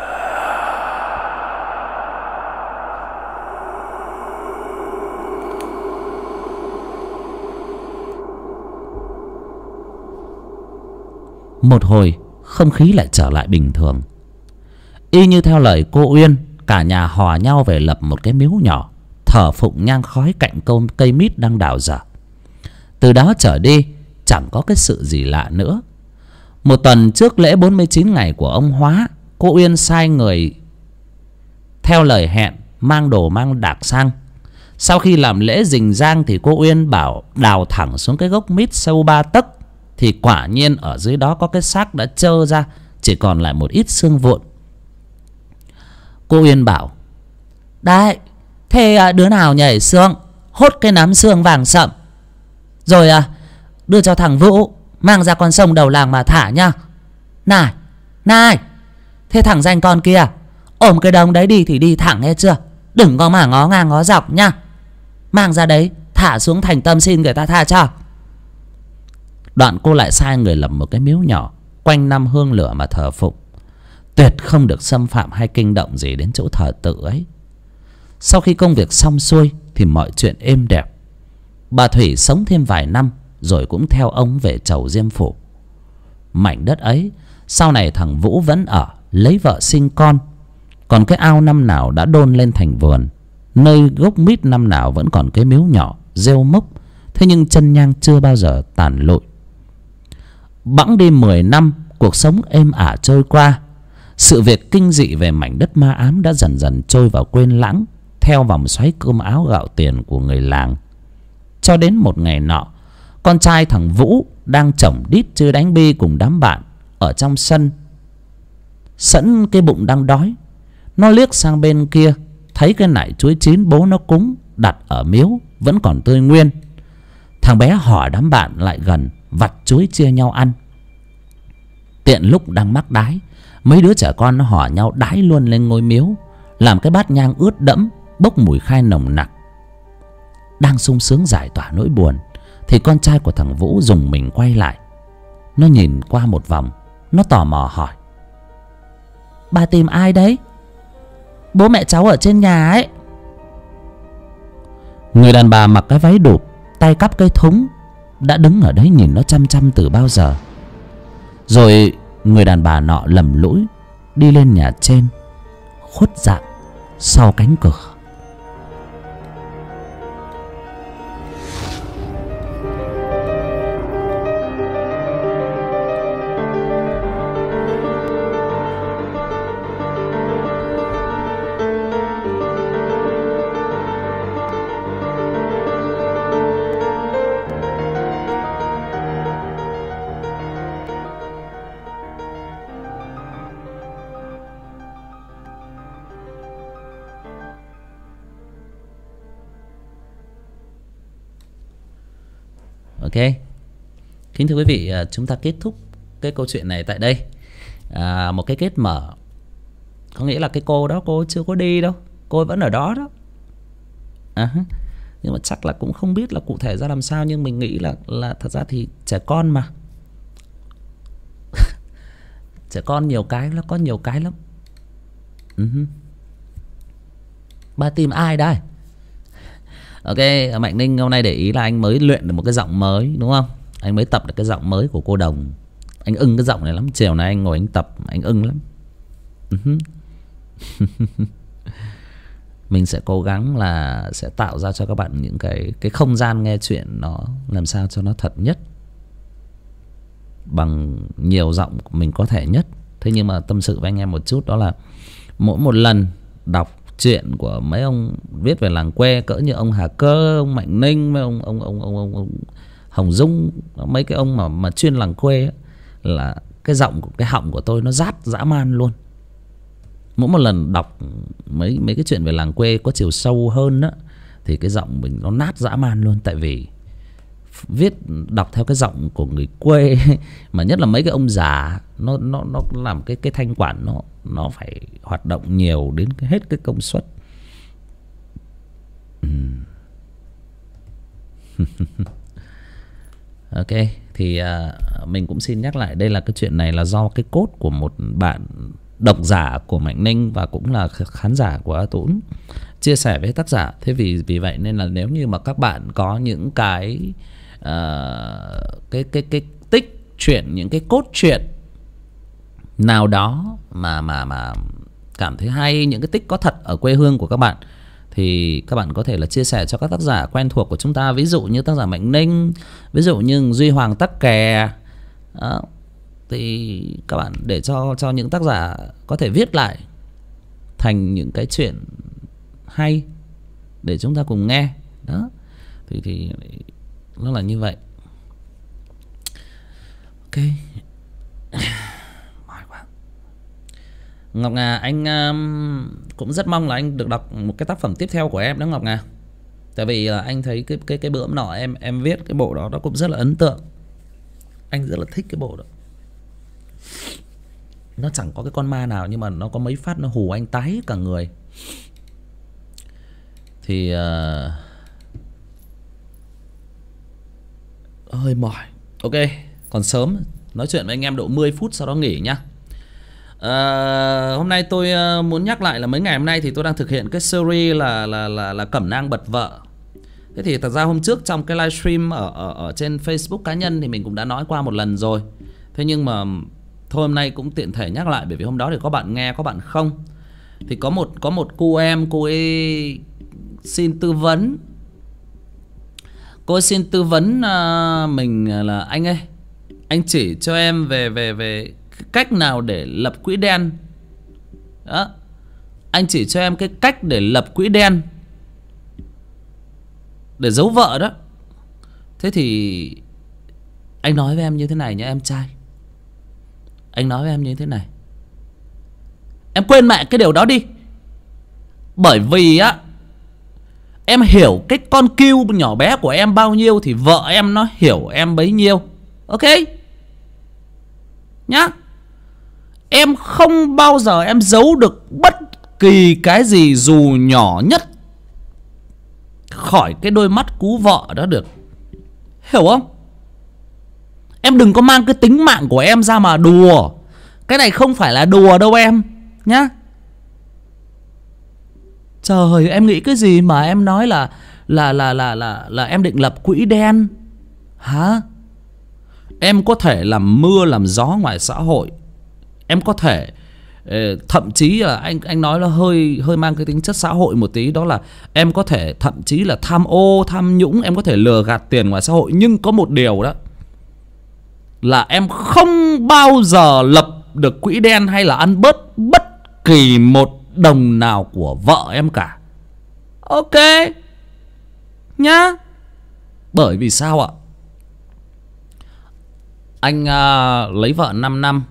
Một hồi không khí lại trở lại bình thường. Y như theo lời cô Uyên, cả nhà hò nhau về lập một cái miếu nhỏ thờ phụng nhang khói cạnh cây mít đang đào dở. Từ đó trở đi chẳng có cái sự gì lạ nữa. 1 tuần trước lễ 49 ngày của ông Hóa, cô Uyên sai người theo lời hẹn mang đồ mang đạc sang. Sau khi làm lễ rình rang thì cô Uyên bảo đào thẳng xuống cái gốc mít sâu 3 tấc. Thì quả nhiên ở dưới đó có cái xác đã trơ ra, chỉ còn lại một ít xương vụn. Cô Uyên bảo: Đấy, thế đứa nào nhảy xương hốt cái nắm xương vàng sậm, rồi đưa cho thằng Vũ mang ra con sông đầu làng mà thả nha. Này, thế thằng danh con kia ôm cái đống đấy đi thì đi thẳng, nghe chưa? Đừng có mà ngó ngang ngó dọc nha. Mang ra đấy thả xuống thành tâm xin người ta tha cho. Đoạn cô lại sai người lập một cái miếu nhỏ quanh năm hương lửa mà thờ phụng, tuyệt không được xâm phạm hay kinh động gì đến chỗ thờ tự ấy. Sau khi công việc xong xuôi thì mọi chuyện êm đẹp. Bà Thủy sống thêm vài năm rồi cũng theo ông về chầu Diêm Phủ. Mảnh đất ấy sau này thằng Vũ vẫn ở, lấy vợ sinh con. Còn cái ao năm nào đã đôn lên thành vườn, nơi gốc mít năm nào vẫn còn cái miếu nhỏ rêu mốc. Thế nhưng chân nhang chưa bao giờ tàn lụi. Bẵng đi 10 năm, cuộc sống êm ả trôi qua. Sự việc kinh dị về mảnh đất ma ám đã dần dần trôi vào quên lãng theo vòng xoáy cơm áo gạo tiền của người làng. Cho đến một ngày nọ, con trai thằng Vũ đang chổng đít chơi đánh bi cùng đám bạn ở trong sân. Sẵn cái bụng đang đói, nó liếc sang bên kia, thấy cái nải chuối chín bố nó cúng đặt ở miếu vẫn còn tươi nguyên. Thằng bé hỏi đám bạn lại gần vặt chuối chia nhau ăn. Tiện lúc đang mắc đái, mấy đứa trẻ con nó hò nhau đái luôn lên ngôi miếu, làm cái bát nhang ướt đẫm bốc mùi khai nồng nặc. Đang sung sướng giải tỏa nỗi buồn thì con trai của thằng Vũ rùng mình quay lại. Nó nhìn qua một vòng, nó tò mò hỏi: Bà tìm ai đấy? Bố mẹ cháu ở trên nhà ấy. Người đàn bà mặc cái váy đụp, tay cắp cái thúng, đã đứng ở đấy nhìn nó chăm chăm từ bao giờ. Rồi người đàn bà nọ lầm lũi đi lên nhà trên, khuất dạng sau cánh cửa. Ok, kính thưa quý vị, chúng ta kết thúc cái câu chuyện này tại đây. Một cái kết mở, có nghĩa là cái cô đó cô chưa có đi đâu, cô vẫn ở đó đó. Nhưng mà chắc là cũng không biết là cụ thể ra làm sao, nhưng mình nghĩ là thật ra thì trẻ con mà. Trẻ con nhiều cái, nó có nhiều cái lắm. Bà tìm ai đây? Ok, Mạnh Ninh hôm nay để ý là anh mới luyện được một cái giọng mới, đúng không? Anh mới tập được cái giọng mới của cô Đồng. Anh ưng cái giọng này lắm. Chiều nay anh ngồi anh tập, anh ưng lắm. Mình sẽ cố gắng là sẽ tạo ra cho các bạn những cái không gian nghe chuyện nó làm sao cho nó thật nhất, bằng nhiều giọng mình có thể nhất. Thế nhưng mà tâm sự với anh em một chút, đó là mỗi một lần đọc chuyện của mấy ông viết về làng quê cỡ như ông Hà Cơ, ông Mạnh Ninh, mấy ông Hồng Dung, mấy cái ông mà chuyên làng quê ấy, là cái giọng của cái họng của tôi nó rát dã man luôn. Mỗi một lần đọc mấy cái chuyện về làng quê có chiều sâu hơn á thì cái giọng mình nó nát dã man luôn. Tại vì đọc theo cái giọng của người quê mà nhất là mấy cái ông già, nó làm cái thanh quản nó phải hoạt động nhiều đến hết cái công suất. Ok, thì mình cũng xin nhắc lại đây là cái chuyện này là do cái cốt của một bạn độc giả của Mạnh Ninh và cũng là khán giả của A Tũng chia sẻ với tác giả. Thế vì vậy nên là nếu như mà các bạn có những cái tích chuyện, những cái cốt truyện nào đó mà cảm thấy hay, những cái tích có thật ở quê hương của các bạn, thì các bạn có thể là chia sẻ cho các tác giả quen thuộc của chúng ta. Ví dụ như tác giả Mạnh Ninh, ví dụ như Duy Hoàng Tắc Kè đó. Thì các bạn để cho những tác giả có thể viết lại thành những cái chuyện hay để chúng ta cùng nghe đó. Thì nó là như vậy. Ok. Mỏi quá. Ngọc Ngà, anh cũng rất mong là anh được đọc một cái tác phẩm tiếp theo của em đó Ngọc Ngà. Tại vì là anh thấy cái bữa nọ em viết cái bộ đó nó cũng rất là ấn tượng. Anh rất là thích cái bộ đó. Nó chẳng có cái con ma nào nhưng mà nó có mấy phát nó hù anh tái cả người. Thì hơi mỏi. Ok, còn sớm, nói chuyện với anh em độ 10 phút sau đó nghỉ nhá. Hôm nay tôi muốn nhắc lại là mấy ngày hôm nay thì tôi đang thực hiện cái series là Cẩm Nang bật vợ. Thế thì thật ra hôm trước trong cái livestream ở trên Facebook cá nhân thì mình cũng đã nói qua một lần rồi. Thế nhưng mà thôi hôm nay cũng tiện thể nhắc lại, bởi vì hôm đó thì có bạn nghe có bạn không. Thì có một cô em, cô ấy xin tư vấn. Cô ấy xin tư vấn mình là anh ơi, anh chỉ cho em về cách nào để lập quỹ đen. Đó. Anh chỉ cho em cái cách để lập quỹ đen để giấu vợ đó. Thế thì anh nói với em như thế này nhá em trai. Anh nói với em như thế này. Em quên mẹ cái điều đó đi. Bởi vì á, em hiểu cái con kiêu nhỏ bé của em bao nhiêu thì vợ em nó hiểu em bấy nhiêu. Ok nhá. Em không bao giờ em giấu được bất kỳ cái gì dù nhỏ nhất khỏi cái đôi mắt cú vợ đó được. Hiểu không? Em đừng có mang cái tính mạng của em ra mà đùa. Cái này không phải là đùa đâu em nhá. Trời, em nghĩ cái gì mà em nói là em định lập quỹ đen hả? Em có thể làm mưa làm gió ngoài xã hội. Em có thể thậm chí là anh nói là hơi mang cái tính chất xã hội một tí, đó là em có thể thậm chí là tham ô tham nhũng, em có thể lừa gạt tiền ngoài xã hội. Nhưng có một điều đó là em không bao giờ lập được quỹ đen hay là ăn bớt bất kỳ một đồng nào của vợ em cả. Ok nhá. Bởi vì sao ạ? Anh lấy vợ 5 năm.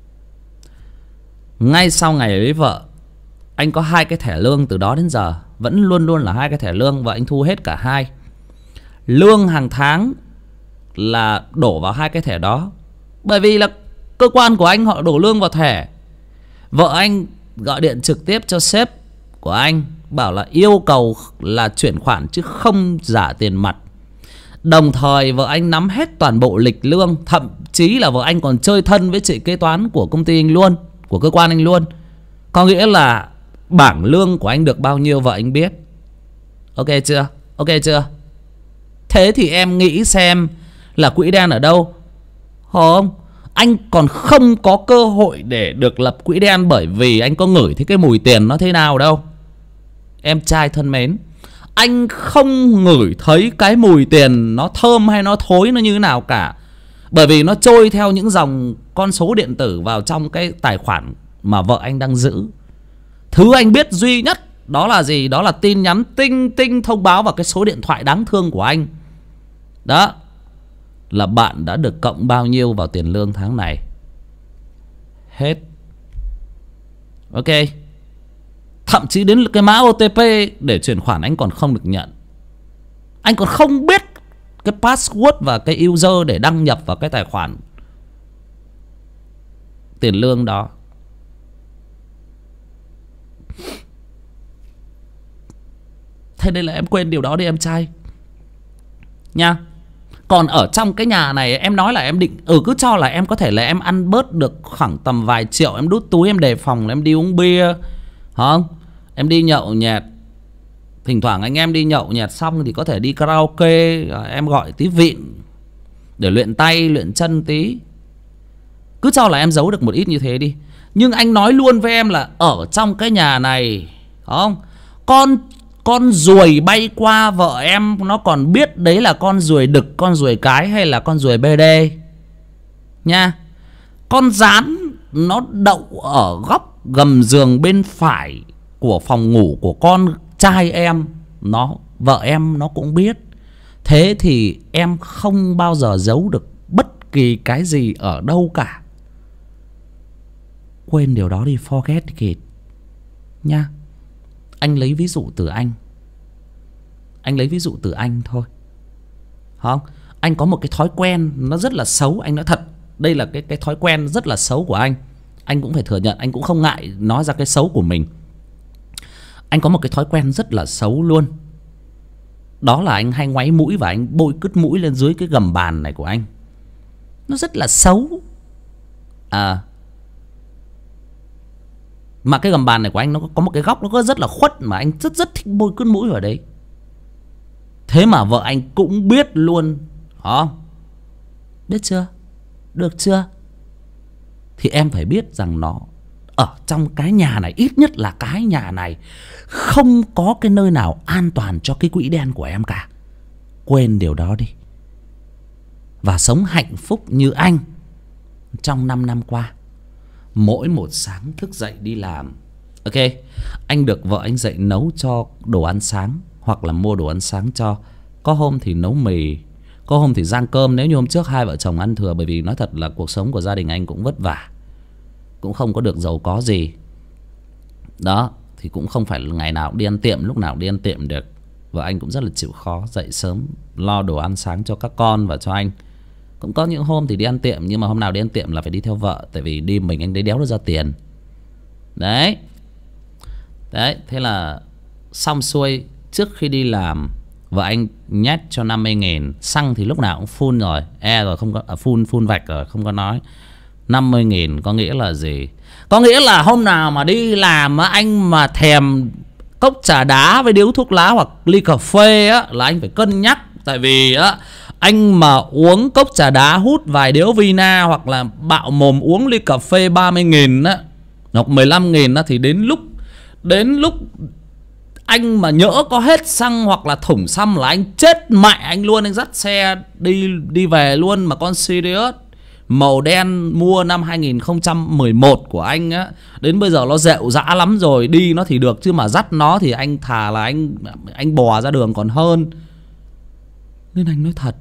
Ngay sau ngày lấy vợ, anh có 2 cái thẻ lương từ đó đến giờ. Vẫn luôn luôn là 2 cái thẻ lương và anh thu hết cả 2. Lương hàng tháng là đổ vào 2 cái thẻ đó. Bởi vì là cơ quan của anh họ đổ lương vào thẻ. Vợ anh gọi điện trực tiếp cho sếp của anh, bảo là yêu cầu là chuyển khoản chứ không giả tiền mặt. Đồng thời vợ anh nắm hết toàn bộ lịch lương. Thậm chí là vợ anh còn chơi thân với chị kế toán của công ty anh luôn, của cơ quan anh luôn. Có nghĩa là bảng lương của anh được bao nhiêu vợ anh biết. Ok chưa? Ok chưa? Thế thì em nghĩ xem là quỹ đen ở đâu? Không, anh còn không có cơ hội để được lập quỹ đen. Bởi vì anh có ngửi thấy cái mùi tiền nó thế nào đâu. Em trai thân mến, anh không ngửi thấy cái mùi tiền nó thơm hay nó thối nó như thế nào cả. Bởi vì nó trôi theo những dòng con số điện tử vào trong cái tài khoản mà vợ anh đang giữ. Thứ anh biết duy nhất Đó là gì? Đó là tin nhắn tinh tinh thông báo vào cái số điện thoại đáng thương của anh. Đó là bạn đã được cộng bao nhiêu vào tiền lương tháng này. Hết. Ok. Thậm chí đến cái mã OTP để chuyển khoản anh còn không được nhận. Anh còn không biết cái password và cái user để đăng nhập vào cái tài khoản tiền lương đó. Thế nên là em quên điều đó đi em trai nha. Còn ở trong cái nhà này em nói là em định cứ cho là em có thể là em ăn bớt được khoảng tầm vài triệu, em đút túi em đề phòng là em đi uống bia, không? Em đi nhậu nhẹt. Thỉnh thoảng anh em đi nhậu nhẹt xong thì có thể đi karaoke, em gọi tí vịn để luyện tay luyện chân tí. Cứ cho là em giấu được một ít như thế đi. Nhưng anh nói luôn với em là ở trong cái nhà này, không? Con ruồi bay qua vợ em nó còn biết đấy là con ruồi đực, con ruồi cái hay là con ruồi BD nha. Con gián nó đậu ở góc gầm giường bên phải của phòng ngủ của con trai em, vợ em nó cũng biết. Thế thì em không bao giờ giấu được bất kỳ cái gì ở đâu cả. Quên điều đó đi, forget it nha. Anh lấy ví dụ từ anh. Anh lấy ví dụ từ anh thôi. Không? Anh có một cái thói quen nó rất là xấu. Anh nói thật, đây là cái thói quen rất là xấu của anh. Anh cũng phải thừa nhận, anh cũng không ngại nói ra cái xấu của mình. Anh có một cái thói quen rất là xấu luôn. Đó là anh hay ngoáy mũi và anh bôi cứt mũi lên dưới cái gầm bàn này của anh. Nó rất là xấu. Mà cái gầm bàn này của anh nó có một cái góc nó có rất là khuất, mà anh rất thích bôi cứt mũi vào đấy. Thế mà vợ anh cũng biết luôn. Hả? Biết chưa? Được chưa? Thì em phải biết rằng nó ở trong cái nhà này, ít nhất là cái nhà này, không có cái nơi nào an toàn cho cái quỹ đen của em cả. Quên điều đó đi. Và sống hạnh phúc như anh trong 5 năm qua. Mỗi một sáng thức dậy đi làm, ok, anh được vợ anh dậy nấu cho đồ ăn sáng, hoặc là mua đồ ăn sáng cho. Có hôm thì nấu mì, có hôm thì rang cơm. Nếu như hôm trước hai vợ chồng ăn thừa, bởi vì nói thật là cuộc sống của gia đình anh cũng vất vả, cũng không có được giàu có gì. Đó, thì cũng không phải là ngày nào cũng đi ăn tiệm, lúc nào cũng đi ăn tiệm được. Vợ anh cũng rất là chịu khó, dậy sớm lo đồ ăn sáng cho các con và cho anh. Cũng có những hôm thì đi ăn tiệm, nhưng mà hôm nào đi ăn tiệm là phải đi theo vợ. Tại vì đi mình anh đấy đéo được ra tiền. Đấy. Thế là xong xuôi, trước khi đi làm, vợ anh nhét cho 50.000. Xăng thì lúc nào cũng full rồi, rồi không có full vạch rồi, không có nói. 50.000 có nghĩa là gì? Có nghĩa là hôm nào mà đi làm anh mà thèm cốc trà đá với điếu thuốc lá hoặc ly cà phê á, là anh phải cân nhắc. Tại vì á, anh mà uống cốc trà đá, hút vài điếu Vina, hoặc là bạo mồm uống ly cà phê 30.000 á, hoặc 15.000 á, thì đến lúc anh mà nhỡ có hết xăng hoặc là thủng xăm là anh chết mẹ anh luôn. Anh dắt xe đi về luôn. Mà con Sirius màu đen mua năm 2011 của anh á, đến bây giờ nó rệu rã lắm rồi. Đi nó thì được, chứ mà dắt nó thì anh thà là anh bò ra đường còn hơn. Nên anh nói thật,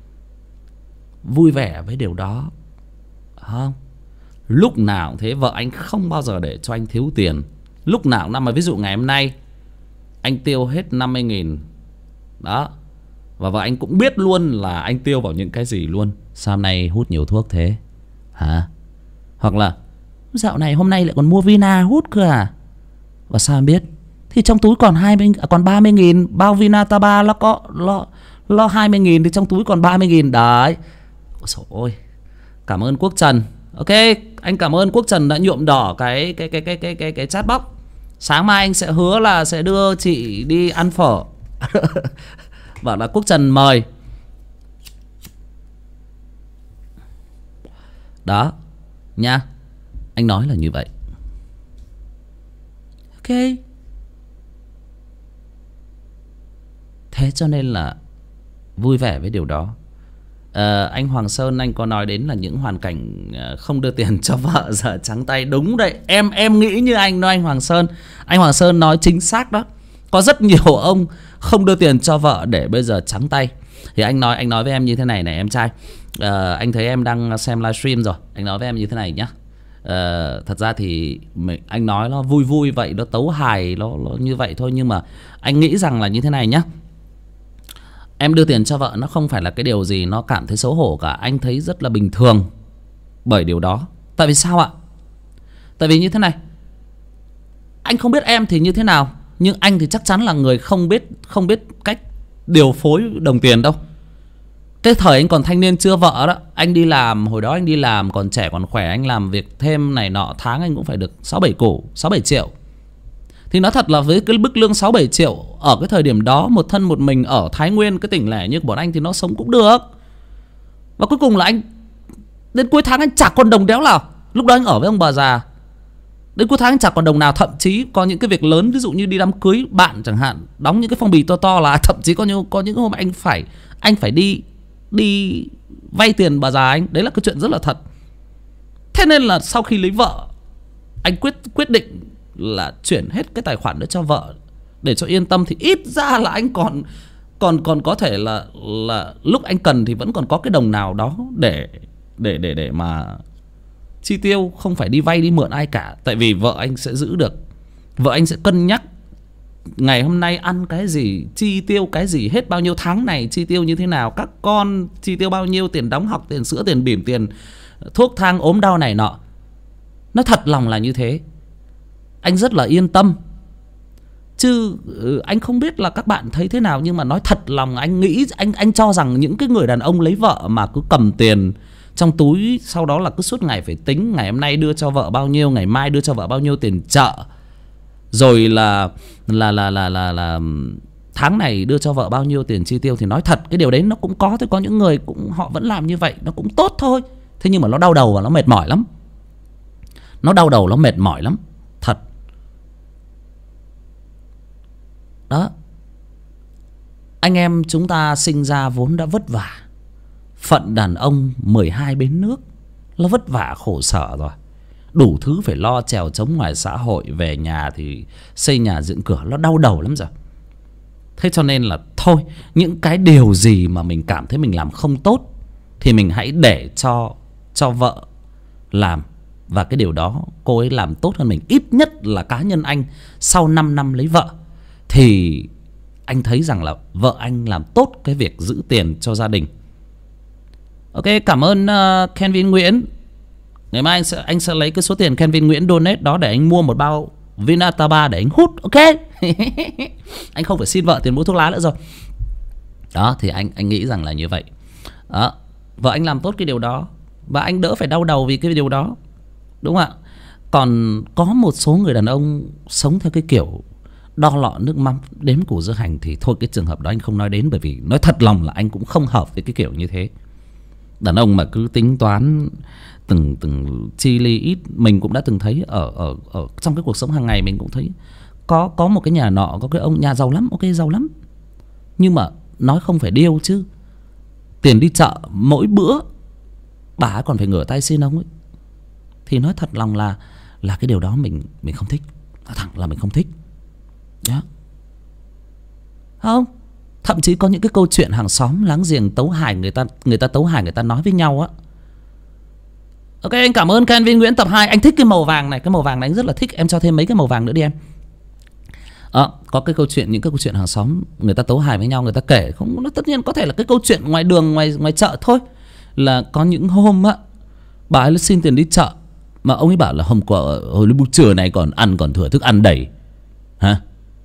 vui vẻ với điều đó, không? Lúc nào cũng thế, vợ anh không bao giờ để cho anh thiếu tiền. Lúc nào cũng mà ví dụ ngày hôm nay anh tiêu hết 50.000 đó, và vợ anh cũng biết luôn là anh tiêu vào những cái gì luôn. Sao hôm nay hút nhiều thuốc thế hả? Hoặc là dạo này hôm nay lại còn mua Vina hút cơ à? Và sao em biết? Thì trong túi còn 30.000. Bao Vina Taba nó có lo 20.000 thì trong túi còn 30.000 đấy. Ôi dồi ôi, cảm ơn Quốc Trần. Ok, anh cảm ơn Quốc Trần đã nhuộm đỏ cái chat box. Sáng mai anh sẽ hứa là sẽ đưa chị đi ăn phở. Bảo là Quốc Trần mời. Đó nha, anh nói là như vậy. Ok. Thế cho nên là vui vẻ với điều đó. Anh Hoàng Sơn, anh có nói đến là những hoàn cảnh không đưa tiền cho vợ giờ trắng tay. Đúng đấy, em nghĩ như anh đó anh Hoàng Sơn. Anh Hoàng Sơn nói chính xác đó. Có rất nhiều ông không đưa tiền cho vợ để bây giờ trắng tay. Thì anh nói với em như thế này này em trai. Anh thấy em đang xem livestream rồi. Anh nói với em như thế này nhá. Thật ra thì anh nói nó vui vui vậy, nó tấu hài, nó như vậy thôi. Nhưng mà anh nghĩ rằng là như thế này nhá. Em đưa tiền cho vợ nó không phải là cái điều gì nó cảm thấy xấu hổ cả. Anh thấy rất là bình thường bởi điều đó. Tại vì sao ạ? Tại vì như thế này, anh không biết em thì như thế nào, nhưng anh thì chắc chắn là người không biết cách điều phối đồng tiền đâu. Cái thời anh còn thanh niên chưa vợ đó, anh đi làm, hồi đó anh đi làm còn trẻ còn khỏe, anh làm việc thêm này nọ, tháng anh cũng phải được 6-7 triệu. Thì nói thật là với cái mức lương 6-7 triệu ở cái thời điểm đó, một thân một mình ở Thái Nguyên, cái tỉnh lẻ như bọn anh thì nó sống cũng được. Và cuối cùng là anh đến cuối tháng anh chả còn đồng đéo nào. Lúc đó anh ở với ông bà già, đến cuối tháng anh chả còn đồng nào. Thậm chí có những cái việc lớn, ví dụ như đi đám cưới bạn chẳng hạn, đóng những cái phong bì to to là thậm chí có những hôm anh phải đi vay tiền bà già anh. Đấy là cái chuyện rất là thật. Thế nên là sau khi lấy vợ, anh quyết định là chuyển hết cái tài khoản đó cho vợ để cho yên tâm. Thì ít ra là anh còn có thể là lúc anh cần thì vẫn còn có cái đồng nào đó để mà chi tiêu, không phải đi vay đi mượn ai cả. Tại vì vợ anh sẽ giữ được, vợ anh sẽ cân nhắc ngày hôm nay ăn cái gì, chi tiêu cái gì, hết bao nhiêu, tháng này chi tiêu như thế nào, các con chi tiêu bao nhiêu, tiền đóng học, tiền sữa, tiền bỉm, tiền thuốc thang ốm đau này nọ. Nó thật lòng là như thế. Anh rất là yên tâm. Chứ anh không biết là các bạn thấy thế nào, nhưng mà nói thật lòng anh nghĩ, anh cho rằng những cái người đàn ông lấy vợ mà cứ cầm tiền trong túi, sau đó là cứ suốt ngày phải tính ngày hôm nay đưa cho vợ bao nhiêu, ngày mai đưa cho vợ bao nhiêu tiền chợ, rồi là tháng này đưa cho vợ bao nhiêu tiền chi tiêu. Thì nói thật cái điều đấy nó cũng có thôi. Có những người cũng họ vẫn làm như vậy, nó cũng tốt thôi. Thế nhưng mà nó đau đầu và nó mệt mỏi lắm. Nó đau đầu, nó mệt mỏi lắm. Thật. Đó. Anh em chúng ta sinh ra vốn đã vất vả. Phận đàn ông 12 bến nước, nó vất vả khổ sở rồi. Đủ thứ phải lo chèo chống ngoài xã hội, về nhà thì xây nhà dựng cửa, nó đau đầu lắm rồi. Thế cho nên là thôi, những cái điều gì mà mình cảm thấy mình làm không tốt thì mình hãy để cho vợ làm. Và cái điều đó cô ấy làm tốt hơn mình. Ít nhất là cá nhân anh, sau 5 năm lấy vợ thì anh thấy rằng là vợ anh làm tốt cái việc giữ tiền cho gia đình. Ok, cảm ơn Kenvin Nguyễn. Ngày mai anh sẽ lấy cái số tiền Kenvin Nguyễn donate đó để anh mua một bao Vinataba để anh hút. Ok. Anh không phải xin vợ tiền mua thuốc lá nữa rồi. Đó, thì anh nghĩ rằng là như vậy. Đó, vợ anh làm tốt cái điều đó và anh đỡ phải đau đầu vì cái điều đó. Đúng không ạ? Còn có một số người đàn ông sống theo cái kiểu đo lọ nước mắm đếm củ dưa hành thì thôi, cái trường hợp đó anh không nói đến. Bởi vì nói thật lòng là anh cũng không hợp với cái kiểu như thế. Đàn ông mà cứ tính toán từng chi ly ít. Mình cũng đã từng thấy ở trong cái cuộc sống hàng ngày, mình cũng thấy có một cái nhà nọ, có cái ông nhà giàu lắm, ok giàu lắm, nhưng mà nói không phải điêu chứ, tiền đi chợ mỗi bữa bà ấy còn phải ngửa tay xin ông ấy. Thì nói thật lòng là cái điều đó mình không thích. Nói thẳng là mình không thích. Đó. Không, thậm chí có những cái câu chuyện hàng xóm láng giềng tấu hài, người ta tấu hài, người ta nói với nhau á. Ok, anh cảm ơn Kenvin Nguyễn tập 2. Anh thích cái màu vàng này, cái màu vàng này anh rất là thích. Em cho thêm mấy cái màu vàng nữa đi em. Có cái câu chuyện, những cái câu chuyện hàng xóm người ta tấu hài với nhau, người ta kể không, nó tất nhiên có thể là cái câu chuyện ngoài đường, ngoài chợ thôi. Là có những hôm á, bà ấy xin tiền đi chợ mà ông ấy bảo là hôm qua hồi lúc trưa này còn thừa thức ăn đầy. Hả?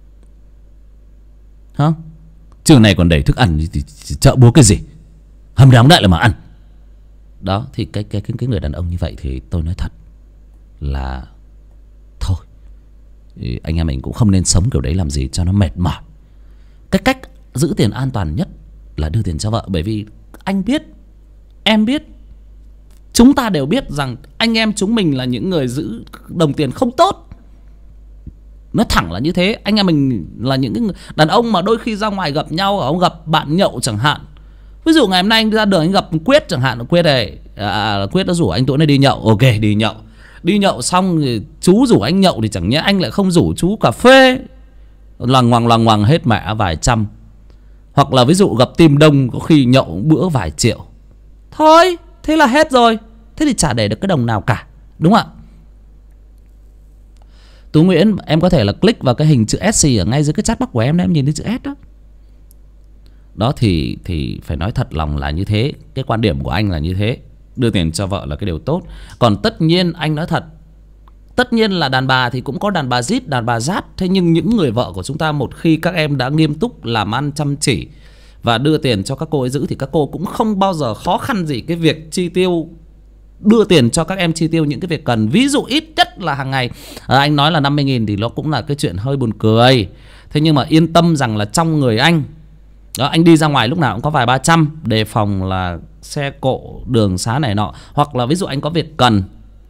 Không? Trưa này còn đầy thức ăn thì chợ búa cái gì? Hầm đóng đại là mà ăn. Đó, thì cái người đàn ông như vậy thì tôi nói thật là thôi, anh em mình cũng không nên sống kiểu đấy làm gì cho nó mệt mỏi. Cái cách giữ tiền an toàn nhất là đưa tiền cho vợ. Bởi vì anh biết, em biết, chúng ta đều biết rằng anh em chúng mình là những người giữ đồng tiền không tốt. Nói thẳng là như thế. Anh em mình là những cái đàn ông mà đôi khi ra ngoài gặp nhau, ông gặp bạn nhậu chẳng hạn, Ví dụ ngày hôm nay anh ra đường anh gặp Quyết chẳng hạn, Quyết này Quyết đã rủ anh Tuấn này đi nhậu. Ok, đi nhậu xong thì chú rủ anh nhậu thì chẳng nhẽ anh lại không rủ chú cà phê, lằng ngoằng hết mẹ vài trăm. Hoặc là ví dụ gặp team đông có khi nhậu bữa vài triệu. Thôi thế là hết rồi, thế thì chả để được cái đồng nào cả, đúng không ạ? Tú Nguyễn, em có thể là click vào cái hình chữ SC ở ngay dưới cái chat box của em đấy, em nhìn thấy chữ S đó. Đó thì phải nói thật lòng là như thế. Cái quan điểm của anh là như thế. Đưa tiền cho vợ là cái điều tốt. Còn tất nhiên anh nói thật, tất nhiên là đàn bà thì cũng có đàn bà rít, đàn bà rát. Thế nhưng những người vợ của chúng ta, một khi các em đã nghiêm túc làm ăn chăm chỉ và đưa tiền cho các cô ấy giữ, thì các cô cũng không bao giờ khó khăn gì cái việc chi tiêu, đưa tiền cho các em chi tiêu những cái việc cần. Ví dụ ít nhất là hàng ngày anh nói là 50.000 thì nó cũng là cái chuyện hơi buồn cười. Thế nhưng mà yên tâm rằng là trong người anh đó, anh đi ra ngoài lúc nào cũng có vài 300, đề phòng là xe cộ đường xá này nọ. Hoặc là ví dụ anh có việc cần,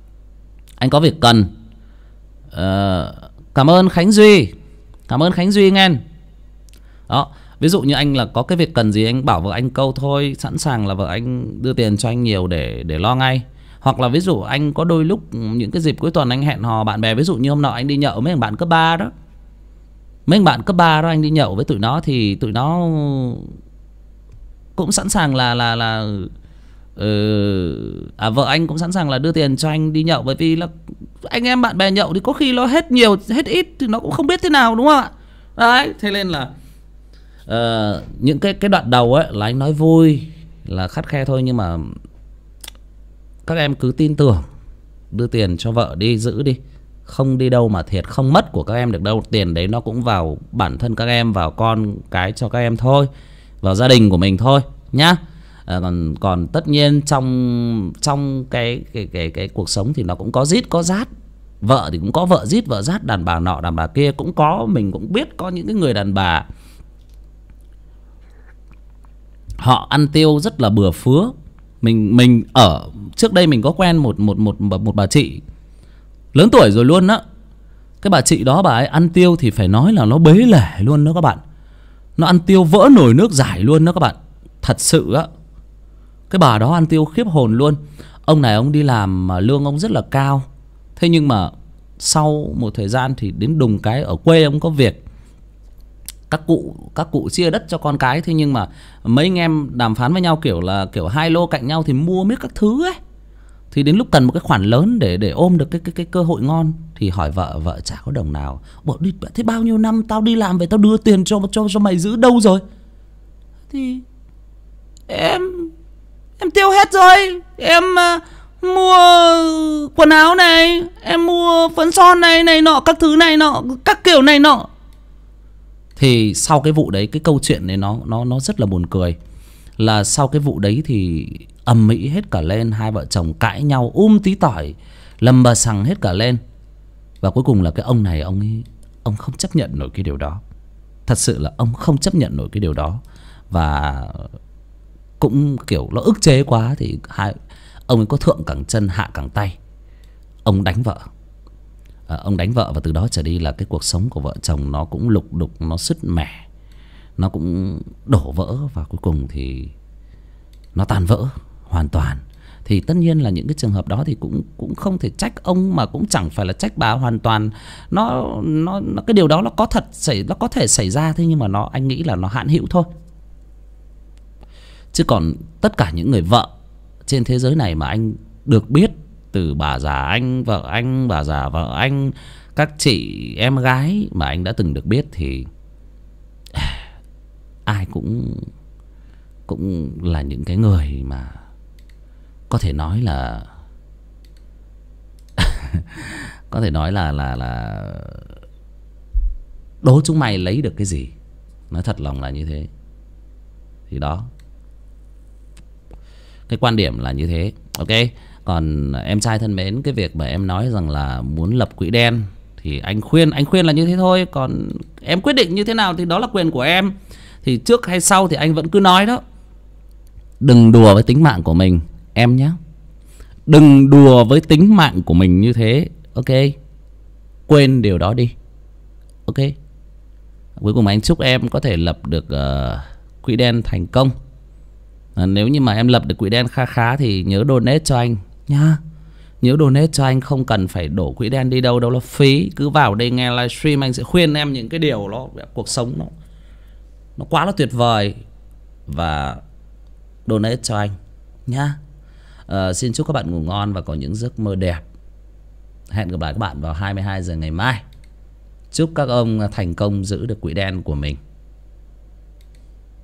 cảm ơn Khánh Duy nghe. Đó, ví dụ như anh là có cái việc cần gì, anh bảo vợ anh câu thôi, sẵn sàng là vợ anh đưa tiền cho anh nhiều để lo ngay. Hoặc là ví dụ anh có đôi lúc những cái dịp cuối tuần anh hẹn hò bạn bè, ví dụ như hôm nọ anh đi nhậu mấy thằng bạn cấp 3 đó. Anh đi nhậu với tụi nó thì tụi nó cũng sẵn sàng vợ anh cũng sẵn sàng là đưa tiền cho anh đi nhậu. Bởi vì là anh em bạn bè nhậu thì có khi nó hết nhiều hết ít thì nó cũng không biết thế nào, đúng không ạ? Đấy, thế nên là những cái đoạn đầu ấy là anh nói vui, là khắt khe thôi, nhưng mà các em cứ tin tưởng, đưa tiền cho vợ đi, giữ đi, không đi đâu mà thiệt, không mất của các em được đâu. Tiền đấy nó cũng vào bản thân các em, vào con cái cho các em thôi, vào gia đình của mình thôi nhá. Còn tất nhiên trong cái cuộc sống thì nó cũng có rít có rát. Vợ thì cũng có vợ rít vợ rát, đàn bà nọ đàn bà kia cũng có. Mình cũng biết có những cái người đàn bà họ ăn tiêu rất là bừa phứa. Mình ở trước đây mình có quen một bà chị lớn tuổi rồi luôn á. Cái bà chị đó bà ấy ăn tiêu thì phải nói là nó bế lể luôn đó các bạn. Nó ăn tiêu vỡ nồi nước giải luôn đó các bạn. Thật sự á, cái bà đó ăn tiêu khiếp hồn luôn. Ông này ông đi làm mà lương ông rất là cao. Thế nhưng mà sau một thời gian thì đến đùng cái ở quê ông có việc, các cụ chia đất cho con cái. Thế nhưng mà mấy anh em đàm phán với nhau kiểu hai lô cạnh nhau thì mua miết các thứ ấy. Thì đến lúc cần một cái khoản lớn để ôm được cái cơ hội ngon thì hỏi vợ chả có đồng nào. Bảo đi, thế bao nhiêu năm tao đi làm về tao đưa tiền cho mày giữ đâu rồi? Thì em tiêu hết rồi. Em mua quần áo này, em mua phấn son này nọ, các thứ này nọ, các kiểu này nọ. Thì sau cái vụ đấy, cái câu chuyện này nó rất là buồn cười. Là sau cái vụ đấy thì ầm ĩ hết cả lên, hai vợ chồng cãi nhau tí tỏi, lầm bà xằng hết cả lên. Và cuối cùng là cái ông này ông không chấp nhận nổi cái điều đó. Thật sự là ông không chấp nhận nổi cái điều đó. Và cũng kiểu nó ức chế quá thì ông ấy có thượng cẳng chân hạ cẳng tay. Ông đánh vợ. Ông đánh vợ và từ đó trở đi là cái cuộc sống của vợ chồng nó cũng lục đục, nó sứt mẻ, nó cũng đổ vỡ. Và cuối cùng thì nó tan vỡ hoàn toàn. Thì tất nhiên là những cái trường hợp đó thì cũng không thể trách ông, mà cũng chẳng phải là trách bà hoàn toàn. Nó cái điều đó nó có thể xảy ra. Thế nhưng mà anh nghĩ là nó hạn hữu thôi. Chứ còn tất cả những người vợ trên thế giới này mà anh được biết, từ bà già anh, vợ anh, bà già vợ anh, các chị em gái mà anh đã từng được biết, thì ai cũng là những cái người mà có thể nói là có thể nói là đố chúng mày lấy được cái gì. Nói thật lòng là như thế. Thì đó, cái quan điểm là như thế. Ok. Còn em trai thân mến, cái việc mà em nói rằng là muốn lập quỹ đen thì anh khuyên là như thế thôi. Còn em quyết định như thế nào thì đó là quyền của em. Thì trước hay sau thì anh vẫn cứ nói đó, đừng đùa với tính mạng của mình em nhé. Đừng đùa với tính mạng của mình như thế. Ok. Quên điều đó đi. Ok. Cuối cùng anh chúc em có thể lập được quỹ đen thành công. Nếu như mà em lập được quỹ đen kha khá thì nhớ donate cho anh nhá. Nhớ donate cho anh, không cần phải đổ quỹ đen đi đâu đâu là phí. Cứ vào đây nghe livestream anh sẽ khuyên em những cái điều nó cuộc sống nó quá là tuyệt vời. Và donate cho anh nhá. Xin chúc các bạn ngủ ngon và có những giấc mơ đẹp. Hẹn gặp lại các bạn vào 22 giờ ngày mai. Chúc các ông thành công giữ được quỹ đen của mình.